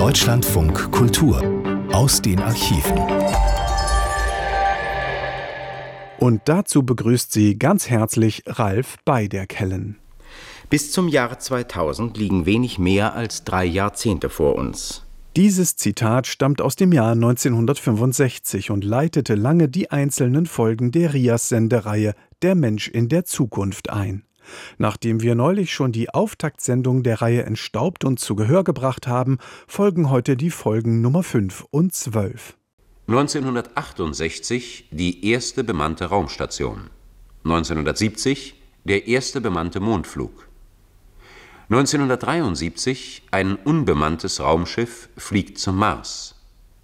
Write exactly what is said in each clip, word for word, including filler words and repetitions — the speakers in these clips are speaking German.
Deutschlandfunk Kultur aus den Archiven. Und dazu begrüßt sie ganz herzlich Ralf Beiderkellen. Bis zum Jahr zweitausend liegen wenig mehr als drei Jahrzehnte vor uns. Dieses Zitat stammt aus dem Jahr neunzehnhundertfünfundsechzig und leitete lange die einzelnen Folgen der R I A S-Sendereihe Der Mensch in der Zukunft ein. Nachdem wir neulich schon die Auftaktsendung der Reihe entstaubt und zu Gehör gebracht haben, folgen heute die Folgen Nummer fünf und zwölf. neunzehnhundertachtundsechzig die erste bemannte Raumstation. neunzehnhundertsiebzig der erste bemannte Mondflug. neunzehnhundertdreiundsiebzig ein unbemanntes Raumschiff fliegt zum Mars.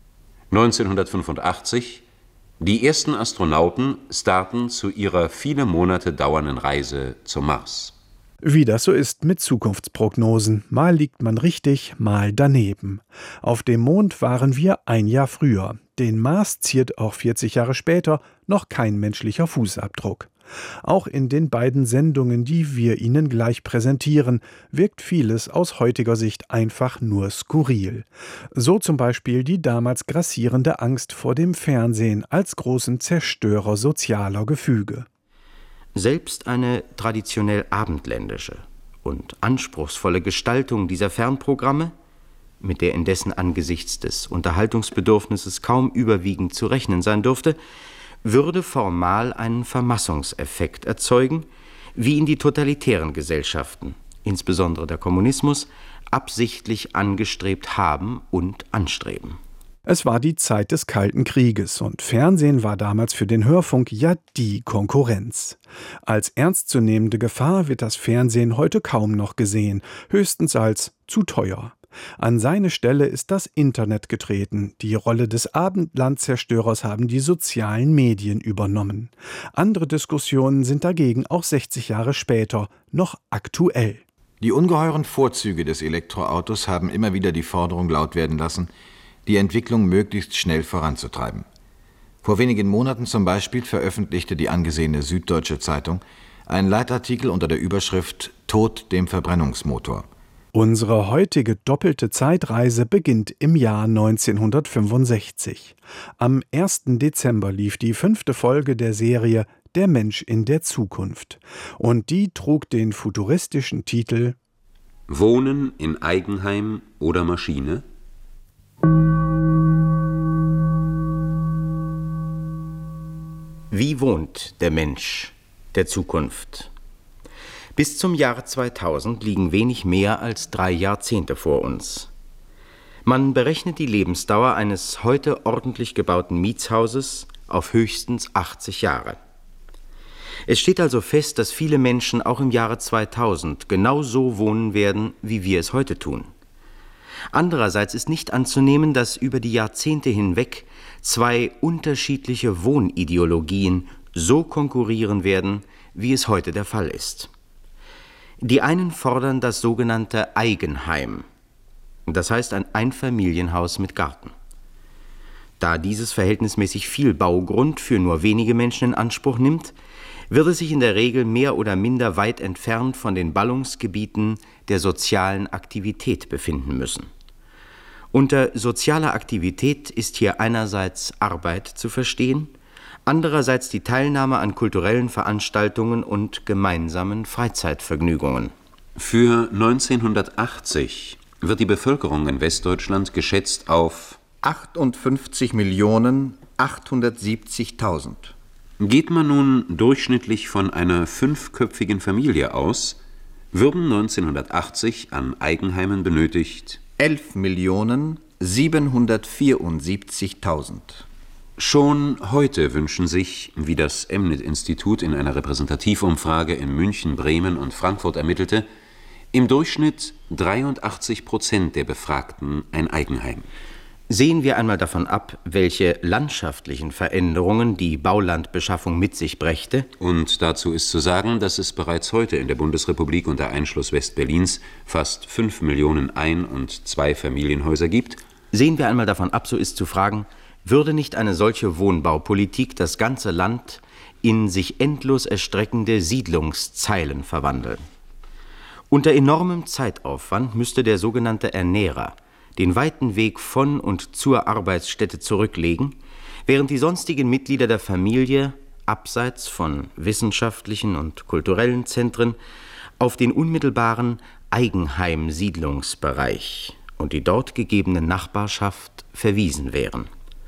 neunzehnhundertfünfundachtzig die ersten Astronauten starten zu ihrer viele Monate dauernden Reise zum Mars. Wie das so ist mit Zukunftsprognosen. Mal liegt man richtig, mal daneben. Auf dem Mond waren wir ein Jahr früher. Den Mars ziert auch vierzig Jahre später noch kein menschlicher Fußabdruck. Auch in den beiden Sendungen, die wir Ihnen gleich präsentieren, wirkt vieles aus heutiger Sicht einfach nur skurril. So zum Beispiel die damals grassierende Angst vor dem Fernsehen als großen Zerstörer sozialer Gefüge. Selbst eine traditionell abendländische und anspruchsvolle Gestaltung dieser Fernprogramme, mit der indessen angesichts des Unterhaltungsbedürfnisses kaum überwiegend zu rechnen sein dürfte, würde formal einen Vermassungseffekt erzeugen, wie ihn die totalitären Gesellschaften, insbesondere der Kommunismus, absichtlich angestrebt haben und anstreben. Es war die Zeit des Kalten Krieges und Fernsehen war damals für den Hörfunk ja die Konkurrenz. Als ernstzunehmende Gefahr wird das Fernsehen heute kaum noch gesehen, höchstens als zu teuer. An seine Stelle ist das Internet getreten. Die Rolle des Abendlandzerstörers haben die sozialen Medien übernommen. Andere Diskussionen sind dagegen auch sechzig Jahre später noch aktuell. Die ungeheuren Vorzüge des Elektroautos haben immer wieder die Forderung laut werden lassen, die Entwicklung möglichst schnell voranzutreiben. Vor wenigen Monaten zum Beispiel veröffentlichte die angesehene Süddeutsche Zeitung einen Leitartikel unter der Überschrift »Tod dem Verbrennungsmotor«. Unsere heutige doppelte Zeitreise beginnt im Jahr neunzehnhundertfünfundsechzig. Am ersten Dezember lief die fünfte Folge der Serie Der Mensch in der Zukunft. Und die trug den futuristischen Titel Wohnen in Eigenheim oder Maschine? Wie wohnt der Mensch der Zukunft? Bis zum Jahr zweitausend liegen wenig mehr als drei Jahrzehnte vor uns. Man berechnet die Lebensdauer eines heute ordentlich gebauten Mietshauses auf höchstens achtzig Jahre. Es steht also fest, dass viele Menschen auch im Jahre zweitausend genau so wohnen werden, wie wir es heute tun. Andererseits ist nicht anzunehmen, dass über die Jahrzehnte hinweg zwei unterschiedliche Wohnideologien so konkurrieren werden, wie es heute der Fall ist. Die einen fordern das sogenannte Eigenheim, das heißt ein Einfamilienhaus mit Garten. Da dieses verhältnismäßig viel Baugrund für nur wenige Menschen in Anspruch nimmt, wird es sich in der Regel mehr oder minder weit entfernt von den Ballungsgebieten der sozialen Aktivität befinden müssen. Unter sozialer Aktivität ist hier einerseits Arbeit zu verstehen, andererseits die Teilnahme an kulturellen Veranstaltungen und gemeinsamen Freizeitvergnügungen. Für neunzehnhundertachtzig wird die Bevölkerung in Westdeutschland geschätzt auf achtundfünfzig Millionen achthundertsiebzigtausend. Geht man nun durchschnittlich von einer fünfköpfigen Familie aus, würden neunzehnhundertachtzig an Eigenheimen benötigt elf Millionen siebenhundertvierundsiebzigtausend. Schon heute wünschen sich, wie das Emnet-Institut in einer Repräsentativumfrage in München, Bremen und Frankfurt ermittelte, im Durchschnitt dreiundachtzig Prozent der Befragten ein Eigenheim. Sehen wir einmal davon ab, welche landschaftlichen Veränderungen die Baulandbeschaffung mit sich brächte. Und dazu ist zu sagen, dass es bereits heute in der Bundesrepublik unter Einschluss Westberlins fast fünf Millionen Ein- und Zweifamilienhäuser gibt. Sehen wir einmal davon ab, so ist zu fragen, würde nicht eine solche Wohnbaupolitik das ganze Land in sich endlos erstreckende Siedlungszeilen verwandeln? Unter enormem Zeitaufwand müsste der sogenannte Ernährer den weiten Weg von und zur Arbeitsstätte zurücklegen, während die sonstigen Mitglieder der Familie abseits von wissenschaftlichen und kulturellen Zentren auf den unmittelbaren Eigenheimsiedlungsbereich und die dort gegebene Nachbarschaft verwiesen wären.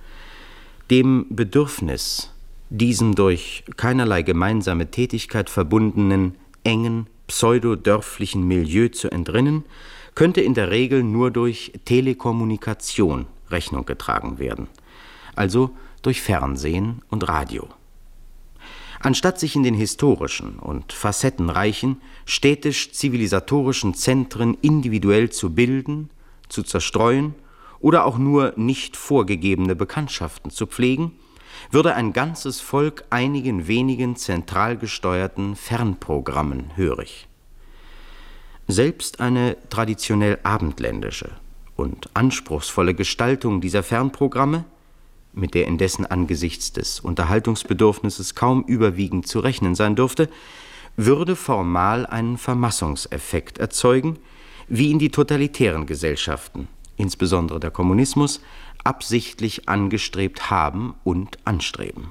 Dem Bedürfnis, diesem durch keinerlei gemeinsame Tätigkeit verbundenen, engen, pseudodörflichen Milieu zu entrinnen, könnte in der Regel nur durch Telekommunikation Rechnung getragen werden, also durch Fernsehen und Radio. Anstatt sich in den historischen und facettenreichen, städtisch-zivilisatorischen Zentren individuell zu bilden, zu zerstreuen oder auch nur nicht vorgegebene Bekanntschaften zu pflegen, würde ein ganzes Volk einigen wenigen zentral gesteuerten Fernprogrammen hörig. Selbst eine traditionell abendländische und anspruchsvolle Gestaltung dieser Fernprogramme, mit der indessen angesichts des Unterhaltungsbedürfnisses kaum überwiegend zu rechnen sein dürfte, würde formal einen Vermassungseffekt erzeugen, wie ihn die totalitären Gesellschaften, insbesondere der Kommunismus, absichtlich angestrebt haben und anstreben.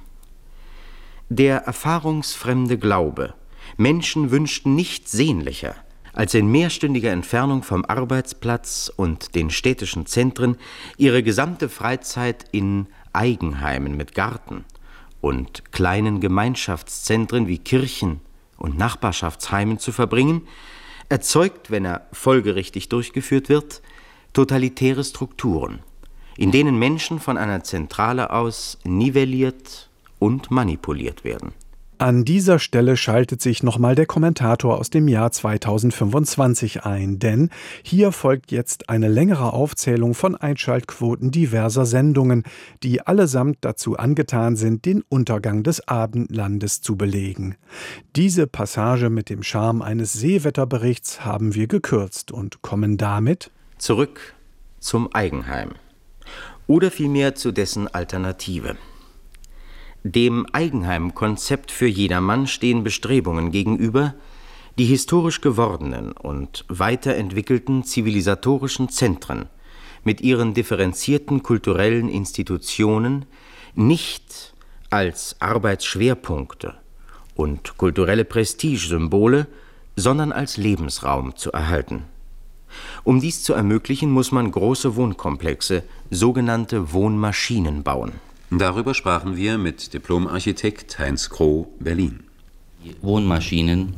Der erfahrungsfremde Glaube, Menschen wünschten nichts sehnlicher, als in mehrstündiger Entfernung vom Arbeitsplatz und den städtischen Zentren ihre gesamte Freizeit in Eigenheimen mit Garten und kleinen Gemeinschaftszentren wie Kirchen und Nachbarschaftsheimen zu verbringen, erzeugt, wenn er folgerichtig durchgeführt wird, totalitäre Strukturen, in denen Menschen von einer Zentrale aus nivelliert und manipuliert werden. An dieser Stelle schaltet sich nochmal der Kommentator aus dem Jahr zweitausendfünfundzwanzig ein, denn hier folgt jetzt eine längere Aufzählung von Einschaltquoten diverser Sendungen, die allesamt dazu angetan sind, den Untergang des Abendlandes zu belegen. Diese Passage mit dem Charme eines Seewetterberichts haben wir gekürzt und kommen damit zurück zum Eigenheim oder vielmehr zu dessen Alternative. Dem Eigenheimkonzept für jedermann stehen Bestrebungen gegenüber, die historisch gewordenen und weiterentwickelten zivilisatorischen Zentren mit ihren differenzierten kulturellen Institutionen nicht als Arbeitsschwerpunkte und kulturelle Prestigesymbole, sondern als Lebensraum zu erhalten. Um dies zu ermöglichen, muss man große Wohnkomplexe, sogenannte Wohnmaschinen, bauen. Darüber sprachen wir mit Diplomarchitekt Heinz Kroh, Berlin. Die Wohnmaschinen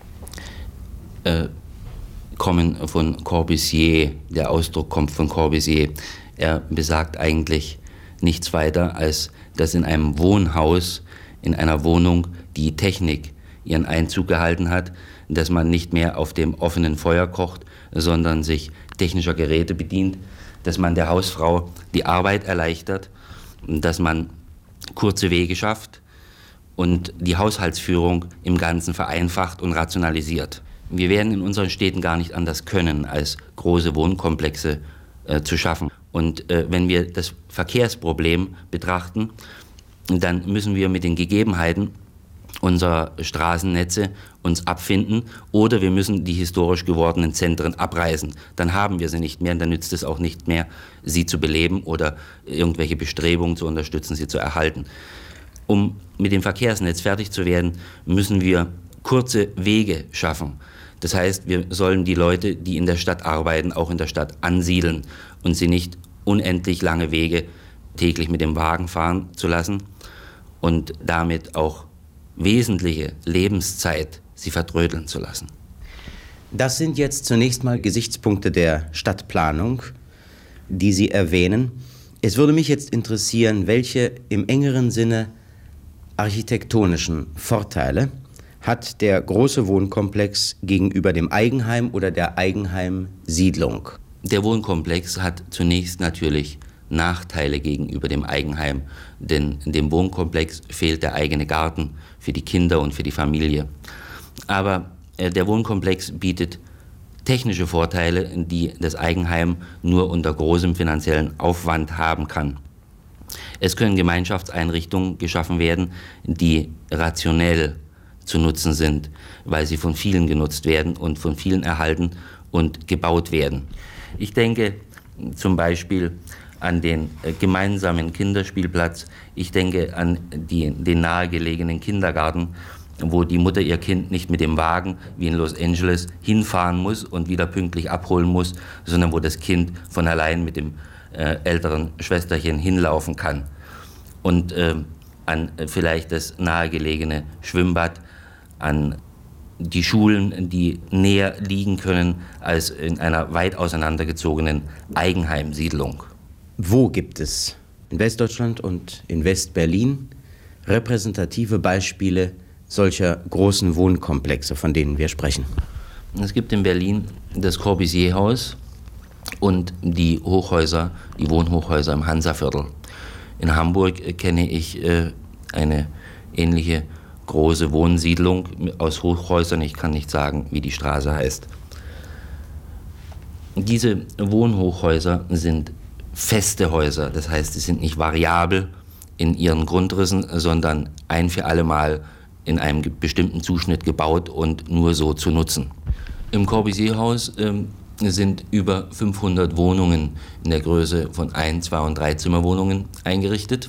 äh, kommen von Corbusier. Der Ausdruck kommt von Corbusier. Er besagt eigentlich nichts weiter, als dass in einem Wohnhaus, in einer Wohnung, die Technik ihren Einzug gehalten hat, dass man nicht mehr auf dem offenen Feuer kocht, sondern sich technischer Geräte bedient, dass man der Hausfrau die Arbeit erleichtert, dass man kurze Wege schafft und die Haushaltsführung im Ganzen vereinfacht und rationalisiert. Wir werden in unseren Städten gar nicht anders können, als große Wohnkomplexe äh, zu schaffen. Und äh, wenn wir das Verkehrsproblem betrachten, dann müssen wir mit den Gegebenheiten unserer Straßennetze uns abfinden oder wir müssen die historisch gewordenen Zentren abreißen. Dann haben wir sie nicht mehr und dann nützt es auch nicht mehr, sie zu beleben oder irgendwelche Bestrebungen zu unterstützen, sie zu erhalten. Um mit dem Verkehrsnetz fertig zu werden, müssen wir kurze Wege schaffen. Das heißt, wir sollen die Leute, die in der Stadt arbeiten, auch in der Stadt ansiedeln und sie nicht unendlich lange Wege täglich mit dem Wagen fahren zu lassen und damit auch wesentliche Lebenszeit sie vertrödeln zu lassen. Das sind jetzt zunächst mal Gesichtspunkte der Stadtplanung, die Sie erwähnen. Es würde mich jetzt interessieren, welche im engeren Sinne architektonischen Vorteile hat der große Wohnkomplex gegenüber dem Eigenheim oder der Eigenheimsiedlung? Der Wohnkomplex hat zunächst natürlich Nachteile gegenüber dem Eigenheim, denn in dem Wohnkomplex fehlt der eigene Garten für die Kinder und für die Familie. Aber äh, der Wohnkomplex bietet technische Vorteile, die das Eigenheim nur unter großem finanziellen Aufwand haben kann. Es können Gemeinschaftseinrichtungen geschaffen werden, die rationell zu nutzen sind, weil sie von vielen genutzt werden und von vielen erhalten und gebaut werden. Ich denke, zum Beispiel an den äh, gemeinsamen Kinderspielplatz. Ich denke an die, den nahegelegenen Kindergarten, wo die Mutter ihr Kind nicht mit dem Wagen wie in Los Angeles hinfahren muss und wieder pünktlich abholen muss, sondern wo das Kind von allein mit dem äh, älteren Schwesterchen hinlaufen kann. Und äh, an äh, vielleicht das nahegelegene Schwimmbad, an die Schulen, die näher liegen können als in einer weit auseinandergezogenen Eigenheimsiedlung. Wo gibt es in Westdeutschland und in West-Berlin repräsentative Beispiele solcher großen Wohnkomplexe, von denen wir sprechen? Es gibt in Berlin das Corbusier-Haus und die Hochhäuser, die Wohnhochhäuser im Hansaviertel. In Hamburg kenne ich äh, eine ähnliche große Wohnsiedlung aus Hochhäusern. Ich kann nicht sagen, wie die Straße heißt. Diese Wohnhochhäuser sind feste Häuser, das heißt, sie sind nicht variabel in ihren Grundrissen, sondern ein für alle Mal in einem bestimmten Zuschnitt gebaut und nur so zu nutzen. Im Corbusier-Haus ähm, sind über fünfhundert Wohnungen in der Größe von ein-, zwei- und Dreizimmerwohnungen eingerichtet.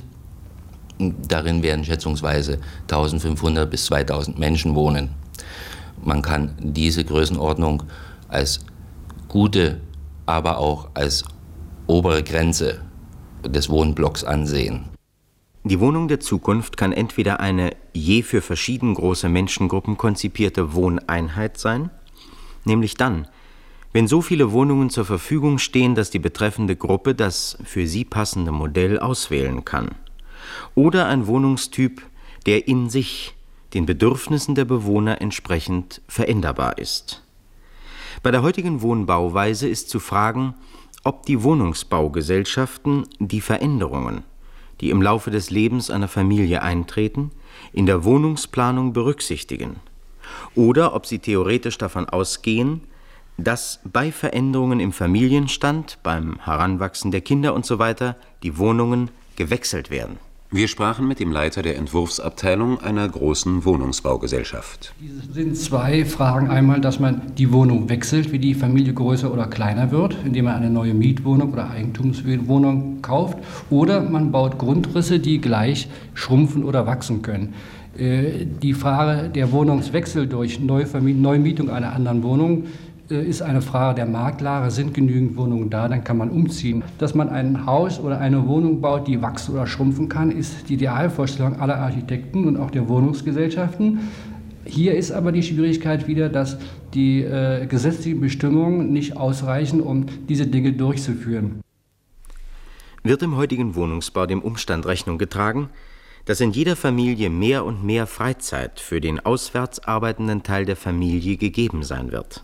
Darin werden schätzungsweise eintausendfünfhundert bis zweitausend Menschen wohnen. Man kann diese Größenordnung als gute, aber auch als obere Grenze des Wohnblocks ansehen. Die Wohnung der Zukunft kann entweder eine je für verschieden große Menschengruppen konzipierte Wohneinheit sein, nämlich dann, wenn so viele Wohnungen zur Verfügung stehen, dass die betreffende Gruppe das für sie passende Modell auswählen kann. Oder ein Wohnungstyp, der in sich den Bedürfnissen der Bewohner entsprechend veränderbar ist. Bei der heutigen Wohnbauweise ist zu fragen, ob die Wohnungsbaugesellschaften die Veränderungen, die im Laufe des Lebens einer Familie eintreten, in der Wohnungsplanung berücksichtigen, oder ob sie theoretisch davon ausgehen, dass bei Veränderungen im Familienstand, beim Heranwachsen der Kinder usw. die Wohnungen gewechselt werden. Wir sprachen mit dem Leiter der Entwurfsabteilung einer großen Wohnungsbaugesellschaft. Es sind zwei Fragen. Einmal, dass man die Wohnung wechselt, wie die Familie größer oder kleiner wird, indem man eine neue Mietwohnung oder Eigentumswohnung kauft. Oder man baut Grundrisse, die gleich schrumpfen oder wachsen können. Die Frage der Wohnungswechsel durch Neumietung einer anderen Wohnung ist eine Frage der Marktlage. Sind genügend Wohnungen da, dann kann man umziehen. Dass man ein Haus oder eine Wohnung baut, die wachsen oder schrumpfen kann, ist die Idealvorstellung aller Architekten und auch der Wohnungsgesellschaften. Hier ist aber die Schwierigkeit wieder, dass die äh, gesetzlichen Bestimmungen nicht ausreichen, um diese Dinge durchzuführen. Wird im heutigen Wohnungsbau dem Umstand Rechnung getragen, dass in jeder Familie mehr und mehr Freizeit für den auswärts arbeitenden Teil der Familie gegeben sein wird?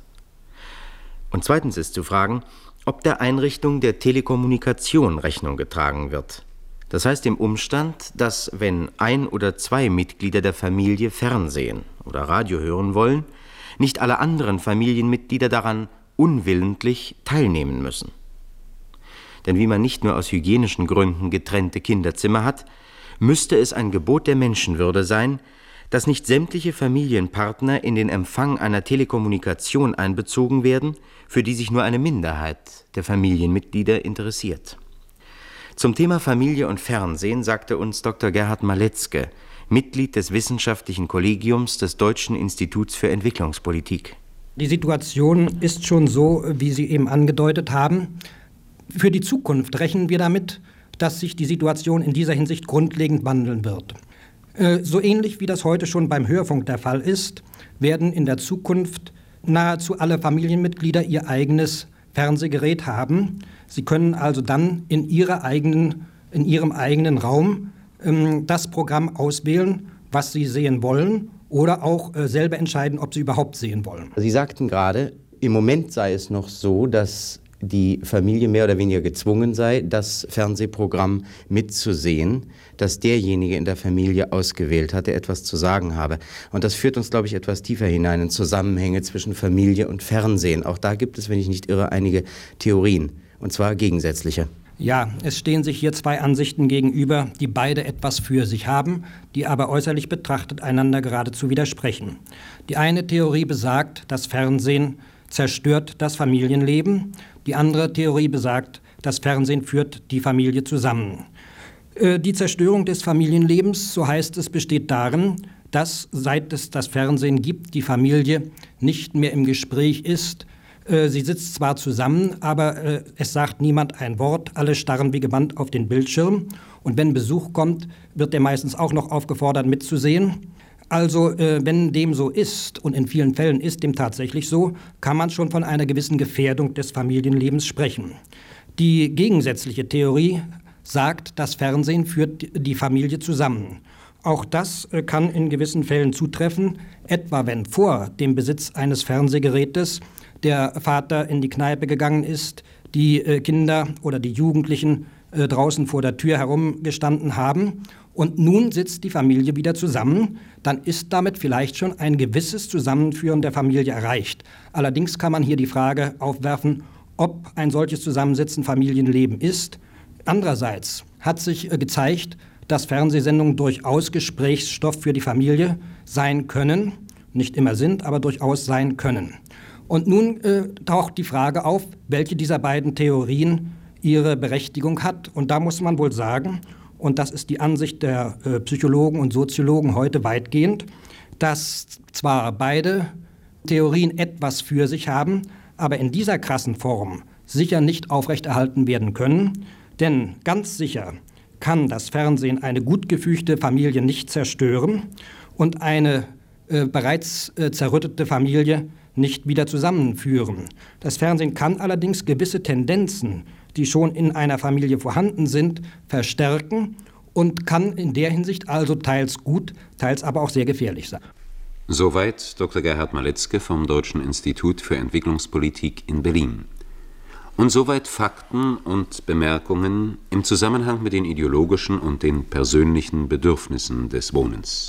Und zweitens ist zu fragen, ob der Einrichtung der Telekommunikation Rechnung getragen wird. Das heißt dem Umstand, dass wenn ein oder zwei Mitglieder der Familie Fernsehen oder Radio hören wollen, nicht alle anderen Familienmitglieder daran unwillentlich teilnehmen müssen. Denn wie man nicht nur aus hygienischen Gründen getrennte Kinderzimmer hat, müsste es ein Gebot der Menschenwürde sein, dass nicht sämtliche Familienpartner in den Empfang einer Telekommunikation einbezogen werden, für die sich nur eine Minderheit der Familienmitglieder interessiert. Zum Thema Familie und Fernsehen sagte uns Doktor Gerhard Maletzke, Mitglied des Wissenschaftlichen Kollegiums des Deutschen Instituts für Entwicklungspolitik. Die Situation ist schon so, wie Sie eben angedeutet haben. Für die Zukunft rechnen wir damit, dass sich die Situation in dieser Hinsicht grundlegend wandeln wird. So ähnlich wie das heute schon beim Hörfunk der Fall ist, werden in der Zukunft nahezu alle Familienmitglieder ihr eigenes Fernsehgerät haben. Sie können also dann in, ihrer eigenen, in ihrem eigenen Raum ähm, das Programm auswählen, was sie sehen wollen, oder auch äh, selber entscheiden, ob sie überhaupt sehen wollen. Sie sagten gerade, im Moment sei es noch so, dass die Familie mehr oder weniger gezwungen sei, das Fernsehprogramm mitzusehen, das derjenige in der Familie ausgewählt hat, der etwas zu sagen habe. Und das führt uns, glaube ich, etwas tiefer hinein in Zusammenhänge zwischen Familie und Fernsehen. Auch da gibt es, wenn ich nicht irre, einige Theorien, und zwar gegensätzliche. Ja, es stehen sich hier zwei Ansichten gegenüber, die beide etwas für sich haben, die aber äußerlich betrachtet einander geradezu widersprechen. Die eine Theorie besagt, das Fernsehen zerstört das Familienleben. Die andere Theorie besagt, das Fernsehen führt die Familie zusammen. Äh, die Zerstörung des Familienlebens, so heißt es, besteht darin, dass, seit es das Fernsehen gibt, die Familie nicht mehr im Gespräch ist. Äh, sie sitzt zwar zusammen, aber äh, es sagt niemand ein Wort, alle starren wie gebannt auf den Bildschirm. Und wenn Besuch kommt, wird der meistens auch noch aufgefordert mitzusehen. Also äh, wenn dem so ist, und in vielen Fällen ist dem tatsächlich so, kann man schon von einer gewissen Gefährdung des Familienlebens sprechen. Die gegensätzliche Theorie sagt, das Fernsehen führt die Familie zusammen. Auch das äh, kann in gewissen Fällen zutreffen, etwa wenn vor dem Besitz eines Fernsehgerätes der Vater in die Kneipe gegangen ist, die äh, Kinder oder die Jugendlichen äh, draußen vor der Tür herumgestanden haben. Und nun sitzt die Familie wieder zusammen, dann ist damit vielleicht schon ein gewisses Zusammenführen der Familie erreicht. Allerdings kann man hier die Frage aufwerfen, ob ein solches Zusammensitzen Familienleben ist. Andererseits hat sich gezeigt, dass Fernsehsendungen durchaus Gesprächsstoff für die Familie sein können, nicht immer sind, aber durchaus sein können. Und nun äh, taucht die Frage auf, welche dieser beiden Theorien ihre Berechtigung hat. Und da muss man wohl sagen, und das ist die Ansicht der äh, Psychologen und Soziologen heute weitgehend, dass zwar beide Theorien etwas für sich haben, aber in dieser krassen Form sicher nicht aufrechterhalten werden können, denn ganz sicher kann das Fernsehen eine gut gefügte Familie nicht zerstören und eine äh, bereits äh, zerrüttete Familie nicht wieder zusammenführen. Das Fernsehen kann allerdings gewisse Tendenzen, die schon in einer Familie vorhanden sind, verstärken und kann in der Hinsicht also teils gut, teils aber auch sehr gefährlich sein. Soweit Doktor Gerhard Maletzke vom Deutschen Institut für Entwicklungspolitik in Berlin. Und soweit Fakten und Bemerkungen im Zusammenhang mit den ideologischen und den persönlichen Bedürfnissen des Wohnens.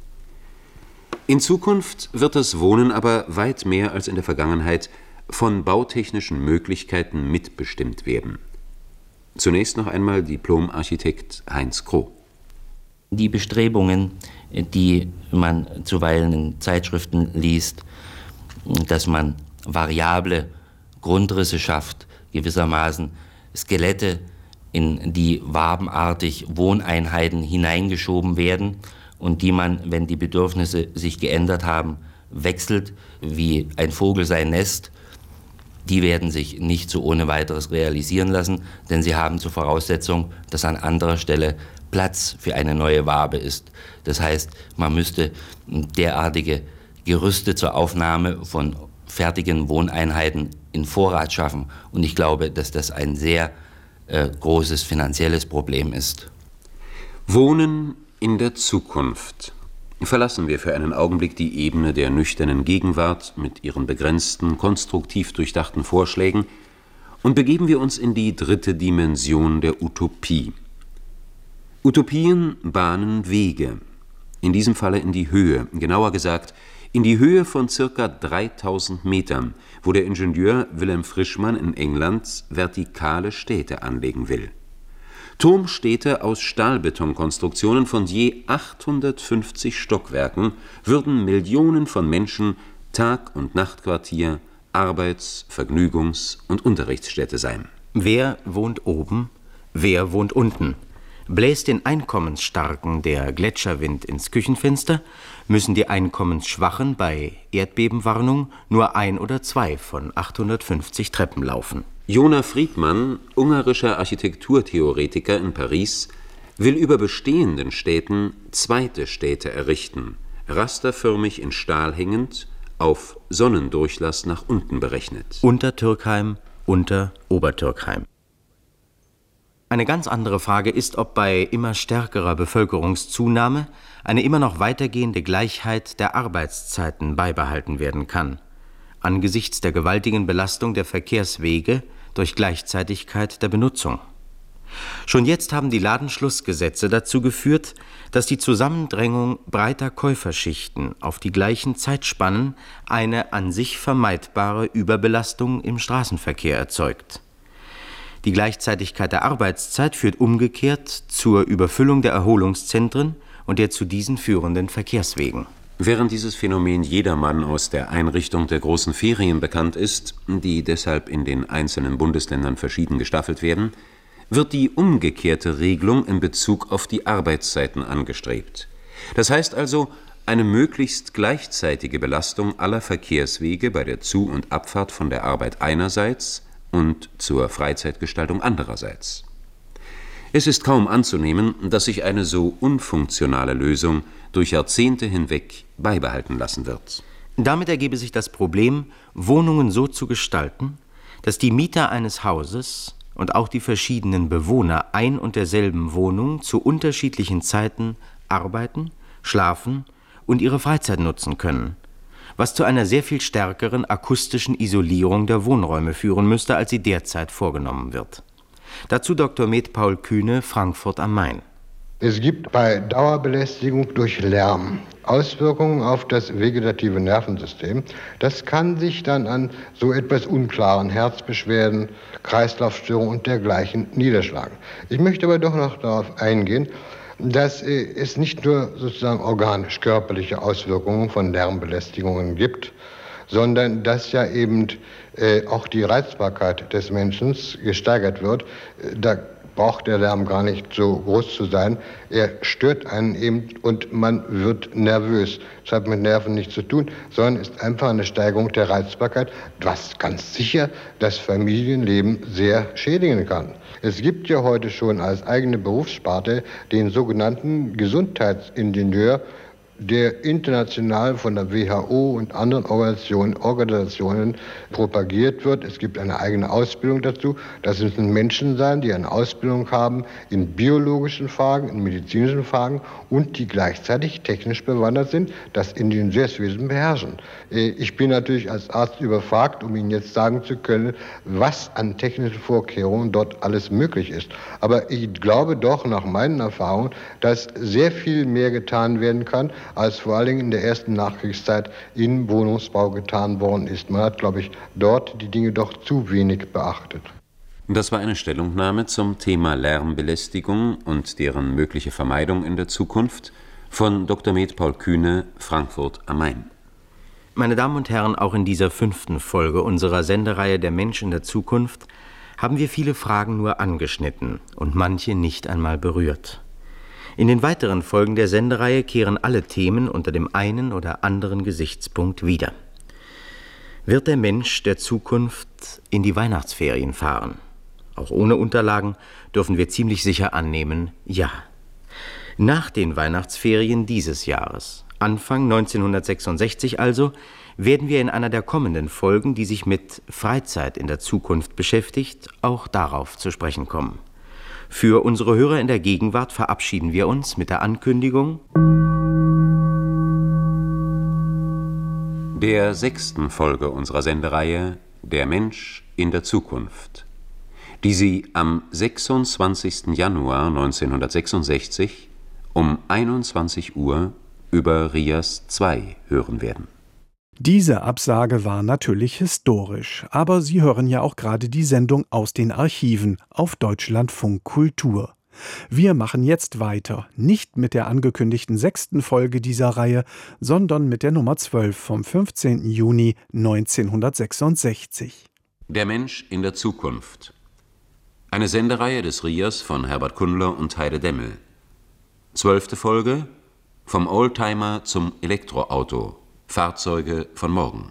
In Zukunft wird das Wohnen aber weit mehr als in der Vergangenheit von bautechnischen Möglichkeiten mitbestimmt werden. Zunächst noch einmal Diplom-Architekt Heinz Kroh. Die Bestrebungen, die man zuweilen in Zeitschriften liest, dass man variable Grundrisse schafft, gewissermaßen Skelette, in die wabenartig Wohneinheiten hineingeschoben werden und die man, wenn die Bedürfnisse sich geändert haben, wechselt wie ein Vogel sein Nest, die werden sich nicht so ohne weiteres realisieren lassen, denn sie haben zur Voraussetzung, dass an anderer Stelle Platz für eine neue Wabe ist. Das heißt, man müsste derartige Gerüste zur Aufnahme von fertigen Wohneinheiten in Vorrat schaffen. Und ich glaube, dass das ein sehr äh, großes finanzielles Problem ist. Wohnen in der Zukunft. Verlassen wir für einen Augenblick die Ebene der nüchternen Gegenwart mit ihren begrenzten, konstruktiv durchdachten Vorschlägen und begeben wir uns in die dritte Dimension der Utopie. Utopien bahnen Wege, in diesem Falle in die Höhe, genauer gesagt in die Höhe von circa dreitausend Metern, wo der Ingenieur Wilhelm Frischmann in England vertikale Städte anlegen will. Turmstädte aus Stahlbetonkonstruktionen von je achthundertfünfzig Stockwerken würden Millionen von Menschen Tag- und Nachtquartier, Arbeits-, Vergnügungs- und Unterrichtsstätte sein. Wer wohnt oben, wer wohnt unten? Bläst den Einkommensstarken der Gletscherwind ins Küchenfenster, müssen die Einkommensschwachen bei Erdbebenwarnung nur ein oder zwei von achthundertfünfzig Treppen laufen. Jona Friedmann, ungarischer Architekturtheoretiker in Paris, will über bestehenden Städten zweite Städte errichten, rasterförmig in Stahl hängend, auf Sonnendurchlass nach unten berechnet. Untertürkheim, Unter Obertürkheim. Eine ganz andere Frage ist, ob bei immer stärkerer Bevölkerungszunahme eine immer noch weitergehende Gleichheit der Arbeitszeiten beibehalten werden kann, angesichts der gewaltigen Belastung der Verkehrswege durch Gleichzeitigkeit der Benutzung. Schon jetzt haben die Ladenschlussgesetze dazu geführt, dass die Zusammendrängung breiter Käuferschichten auf die gleichen Zeitspannen eine an sich vermeidbare Überbelastung im Straßenverkehr erzeugt. Die Gleichzeitigkeit der Arbeitszeit führt umgekehrt zur Überfüllung der Erholungszentren und der zu diesen führenden Verkehrswegen. Während dieses Phänomen jedermann aus der Einrichtung der großen Ferien bekannt ist, die deshalb in den einzelnen Bundesländern verschieden gestaffelt werden, wird die umgekehrte Regelung in Bezug auf die Arbeitszeiten angestrebt. Das heißt also eine möglichst gleichzeitige Belastung aller Verkehrswege bei der Zu- und Abfahrt von der Arbeit einerseits und zur Freizeitgestaltung andererseits. Es ist kaum anzunehmen, dass sich eine so unfunktionale Lösung durch Jahrzehnte hinweg beibehalten lassen wird. Damit ergebe sich das Problem, Wohnungen so zu gestalten, dass die Mieter eines Hauses und auch die verschiedenen Bewohner ein und derselben Wohnung zu unterschiedlichen Zeiten arbeiten, schlafen und ihre Freizeit nutzen können, was zu einer sehr viel stärkeren akustischen Isolierung der Wohnräume führen müsste, als sie derzeit vorgenommen wird. Dazu Doktor Med Paul Kühne, Frankfurt am Main. Es gibt bei Dauerbelästigung durch Lärm Auswirkungen auf das vegetative Nervensystem. Das kann sich dann an so etwas unklaren Herzbeschwerden, Kreislaufstörungen und dergleichen niederschlagen. Ich möchte aber doch noch darauf eingehen, dass es nicht nur sozusagen organisch-körperliche Auswirkungen von Lärmbelästigungen gibt, sondern dass ja eben äh, auch die Reizbarkeit des Menschen gesteigert wird. Da braucht der Lärm gar nicht so groß zu sein. Er stört einen eben und man wird nervös. Das hat mit Nerven nichts zu tun, sondern ist einfach eine Steigerung der Reizbarkeit, was ganz sicher das Familienleben sehr schädigen kann. Es gibt ja heute schon als eigene Berufssparte den sogenannten Gesundheitsingenieur, der international von der W H O und anderen Organisationen, Organisationen propagiert wird. Es gibt eine eigene Ausbildung dazu. Das müssen Menschen sein, die eine Ausbildung haben in biologischen Fragen, in medizinischen Fragen und die gleichzeitig technisch bewandert sind, das Ingenieurswesen beherrschen. Ich bin natürlich als Arzt überfragt, um Ihnen jetzt sagen zu können, was an technischen Vorkehrungen dort alles möglich ist. Aber ich glaube doch nach meinen Erfahrungen, dass sehr viel mehr getan werden kann, als vor allen Dingen in der ersten Nachkriegszeit im Wohnungsbau getan worden ist. Man hat, glaube ich, dort die Dinge doch zu wenig beachtet. Das war eine Stellungnahme zum Thema Lärmbelästigung und deren mögliche Vermeidung in der Zukunft von Doktor Med Paul Kühne, Frankfurt am Main. Meine Damen und Herren, auch in dieser fünften Folge unserer Sendereihe Der Mensch in der Zukunft haben wir viele Fragen nur angeschnitten und manche nicht einmal berührt. In den weiteren Folgen der Sendereihe kehren alle Themen unter dem einen oder anderen Gesichtspunkt wieder. Wird der Mensch der Zukunft in die Weihnachtsferien fahren? Auch ohne Unterlagen dürfen wir ziemlich sicher annehmen, ja. Nach den Weihnachtsferien dieses Jahres, Anfang neunzehnhundertsechsundsechzig also, werden wir in einer der kommenden Folgen, die sich mit Freizeit in der Zukunft beschäftigt, auch darauf zu sprechen kommen. Für unsere Hörer in der Gegenwart verabschieden wir uns mit der Ankündigung der sechsten Folge unserer Sendereihe Der Mensch in der Zukunft, die Sie am sechsundzwanzigsten Januar neunzehnhundertsechsundsechzig um einundzwanzig Uhr über R I A S zwei hören werden. Diese Absage war natürlich historisch, aber Sie hören ja auch gerade die Sendung aus den Archiven auf Deutschlandfunk Kultur. Wir machen jetzt weiter, nicht mit der angekündigten sechsten Folge dieser Reihe, sondern mit der Nummer zwölf vom fünfzehnten Juni neunzehnhundertsechsundsechzig. Der Mensch in der Zukunft. Eine Sendereihe des R I A S von Herbert Kundler und Heide Demmel. Zwölfte Folge: Vom Oldtimer zum Elektroauto. Fahrzeuge von morgen.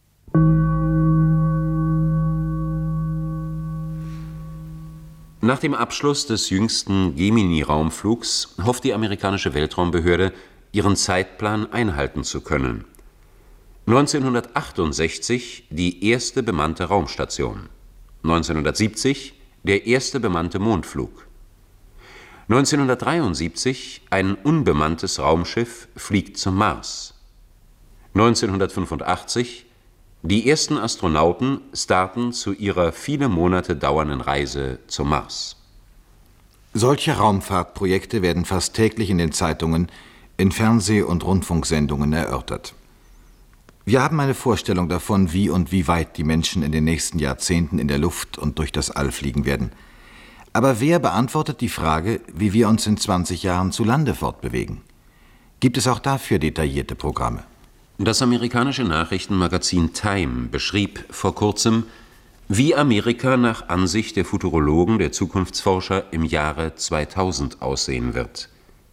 Nach dem Abschluss des jüngsten Gemini-Raumflugs hofft die amerikanische Weltraumbehörde, ihren Zeitplan einhalten zu können. neunzehnhundertachtundsechzig die erste bemannte Raumstation. neunzehnhundertsiebzig der erste bemannte Mondflug. neunzehnhundertdreiundsiebzig ein unbemanntes Raumschiff fliegt zum Mars. neunzehnhundertfünfundachtzig die ersten Astronauten starten zu ihrer viele Monate dauernden Reise zum Mars. Solche Raumfahrtprojekte werden fast täglich in den Zeitungen, in Fernseh- und Rundfunksendungen erörtert. Wir haben eine Vorstellung davon, wie und wie weit die Menschen in den nächsten Jahrzehnten in der Luft und durch das All fliegen werden. Aber wer beantwortet die Frage, wie wir uns in zwanzig Jahren zu Lande fortbewegen? Gibt es auch dafür detaillierte Programme? Das amerikanische Nachrichtenmagazin Time beschrieb vor kurzem, wie Amerika nach Ansicht der Futurologen, der Zukunftsforscher, im Jahre zweitausend aussehen wird.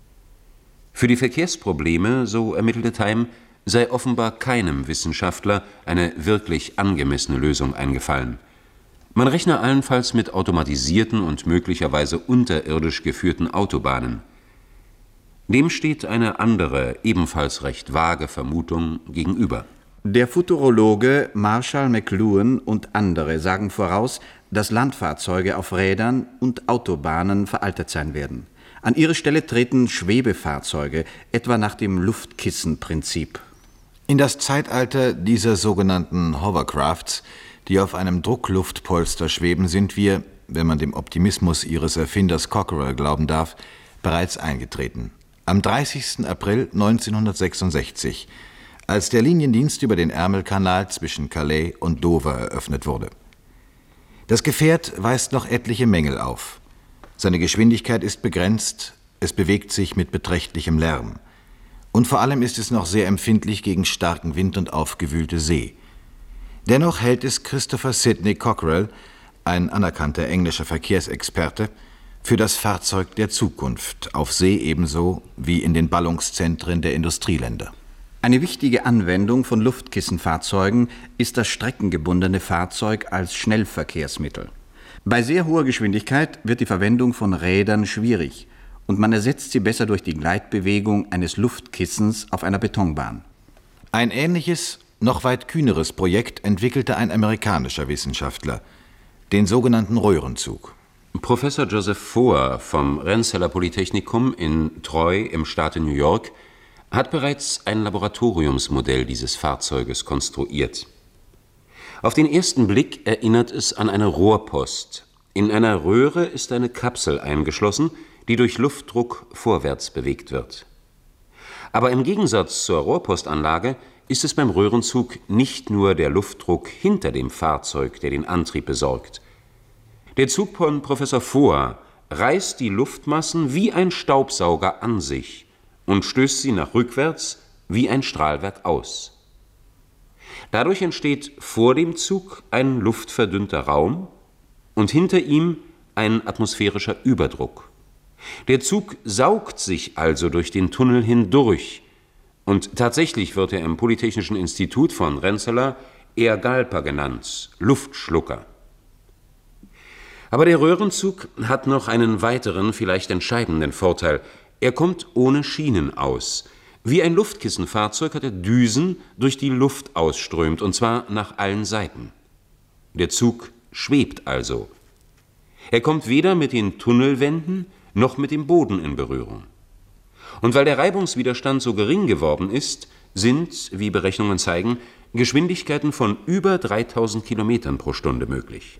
Für die Verkehrsprobleme, so ermittelte Time, sei offenbar keinem Wissenschaftler eine wirklich angemessene Lösung eingefallen. Man rechne allenfalls mit automatisierten und möglicherweise unterirdisch geführten Autobahnen. Dem steht eine andere, ebenfalls recht vage Vermutung gegenüber. Der Futurologe Marshall McLuhan und andere sagen voraus, dass Landfahrzeuge auf Rädern und Autobahnen veraltet sein werden. An ihre Stelle treten Schwebefahrzeuge, etwa nach dem Luftkissenprinzip. In das Zeitalter dieser sogenannten Hovercrafts, die auf einem Druckluftpolster schweben, sind wir, wenn man dem Optimismus ihres Erfinders Cockerell glauben darf, bereits eingetreten. Am dreißigsten April neunzehnhundertsechsundsechzig, als der Liniendienst über den Ärmelkanal zwischen Calais und Dover eröffnet wurde. Das Gefährt weist noch etliche Mängel auf. Seine Geschwindigkeit ist begrenzt, es bewegt sich mit beträchtlichem Lärm. Und vor allem ist es noch sehr empfindlich gegen starken Wind und aufgewühlte See. Dennoch hält es Christopher Sidney Cockerell, ein anerkannter englischer Verkehrsexperte, für das Fahrzeug der Zukunft, auf See ebenso wie in den Ballungszentren der Industrieländer. Eine wichtige Anwendung von Luftkissenfahrzeugen ist das streckengebundene Fahrzeug als Schnellverkehrsmittel. Bei sehr hoher Geschwindigkeit wird die Verwendung von Rädern schwierig und man ersetzt sie besser durch die Gleitbewegung eines Luftkissens auf einer Betonbahn. Ein ähnliches, noch weit kühneres Projekt entwickelte ein amerikanischer Wissenschaftler, den sogenannten Röhrenzug. Professor Joseph Foer vom Rensselaer Polytechnikum in Troy im Staate New York hat bereits ein Laboratoriumsmodell dieses Fahrzeuges konstruiert. Auf den ersten Blick erinnert es an eine Rohrpost. In einer Röhre ist eine Kapsel eingeschlossen, die durch Luftdruck vorwärts bewegt wird. Aber im Gegensatz zur Rohrpostanlage ist es beim Röhrenzug nicht nur der Luftdruck hinter dem Fahrzeug, der den Antrieb besorgt. Der Zug von Professor Foer reißt die Luftmassen wie ein Staubsauger an sich und stößt sie nach rückwärts wie ein Strahlwerk aus. Dadurch entsteht vor dem Zug ein luftverdünnter Raum und hinter ihm ein atmosphärischer Überdruck. Der Zug saugt sich also durch den Tunnel hindurch und tatsächlich wird er im Polytechnischen Institut von Rensselaer eher Galper genannt, Luftschlucker. Aber der Röhrenzug hat noch einen weiteren, vielleicht entscheidenden Vorteil. Er kommt ohne Schienen aus. Wie ein Luftkissenfahrzeug hat er Düsen, durch die Luft ausströmt, und zwar nach allen Seiten. Der Zug schwebt also. Er kommt weder mit den Tunnelwänden noch mit dem Boden in Berührung. Und weil der Reibungswiderstand so gering geworden ist, sind, wie Berechnungen zeigen, Geschwindigkeiten von über dreitausend Kilometern pro Stunde möglich.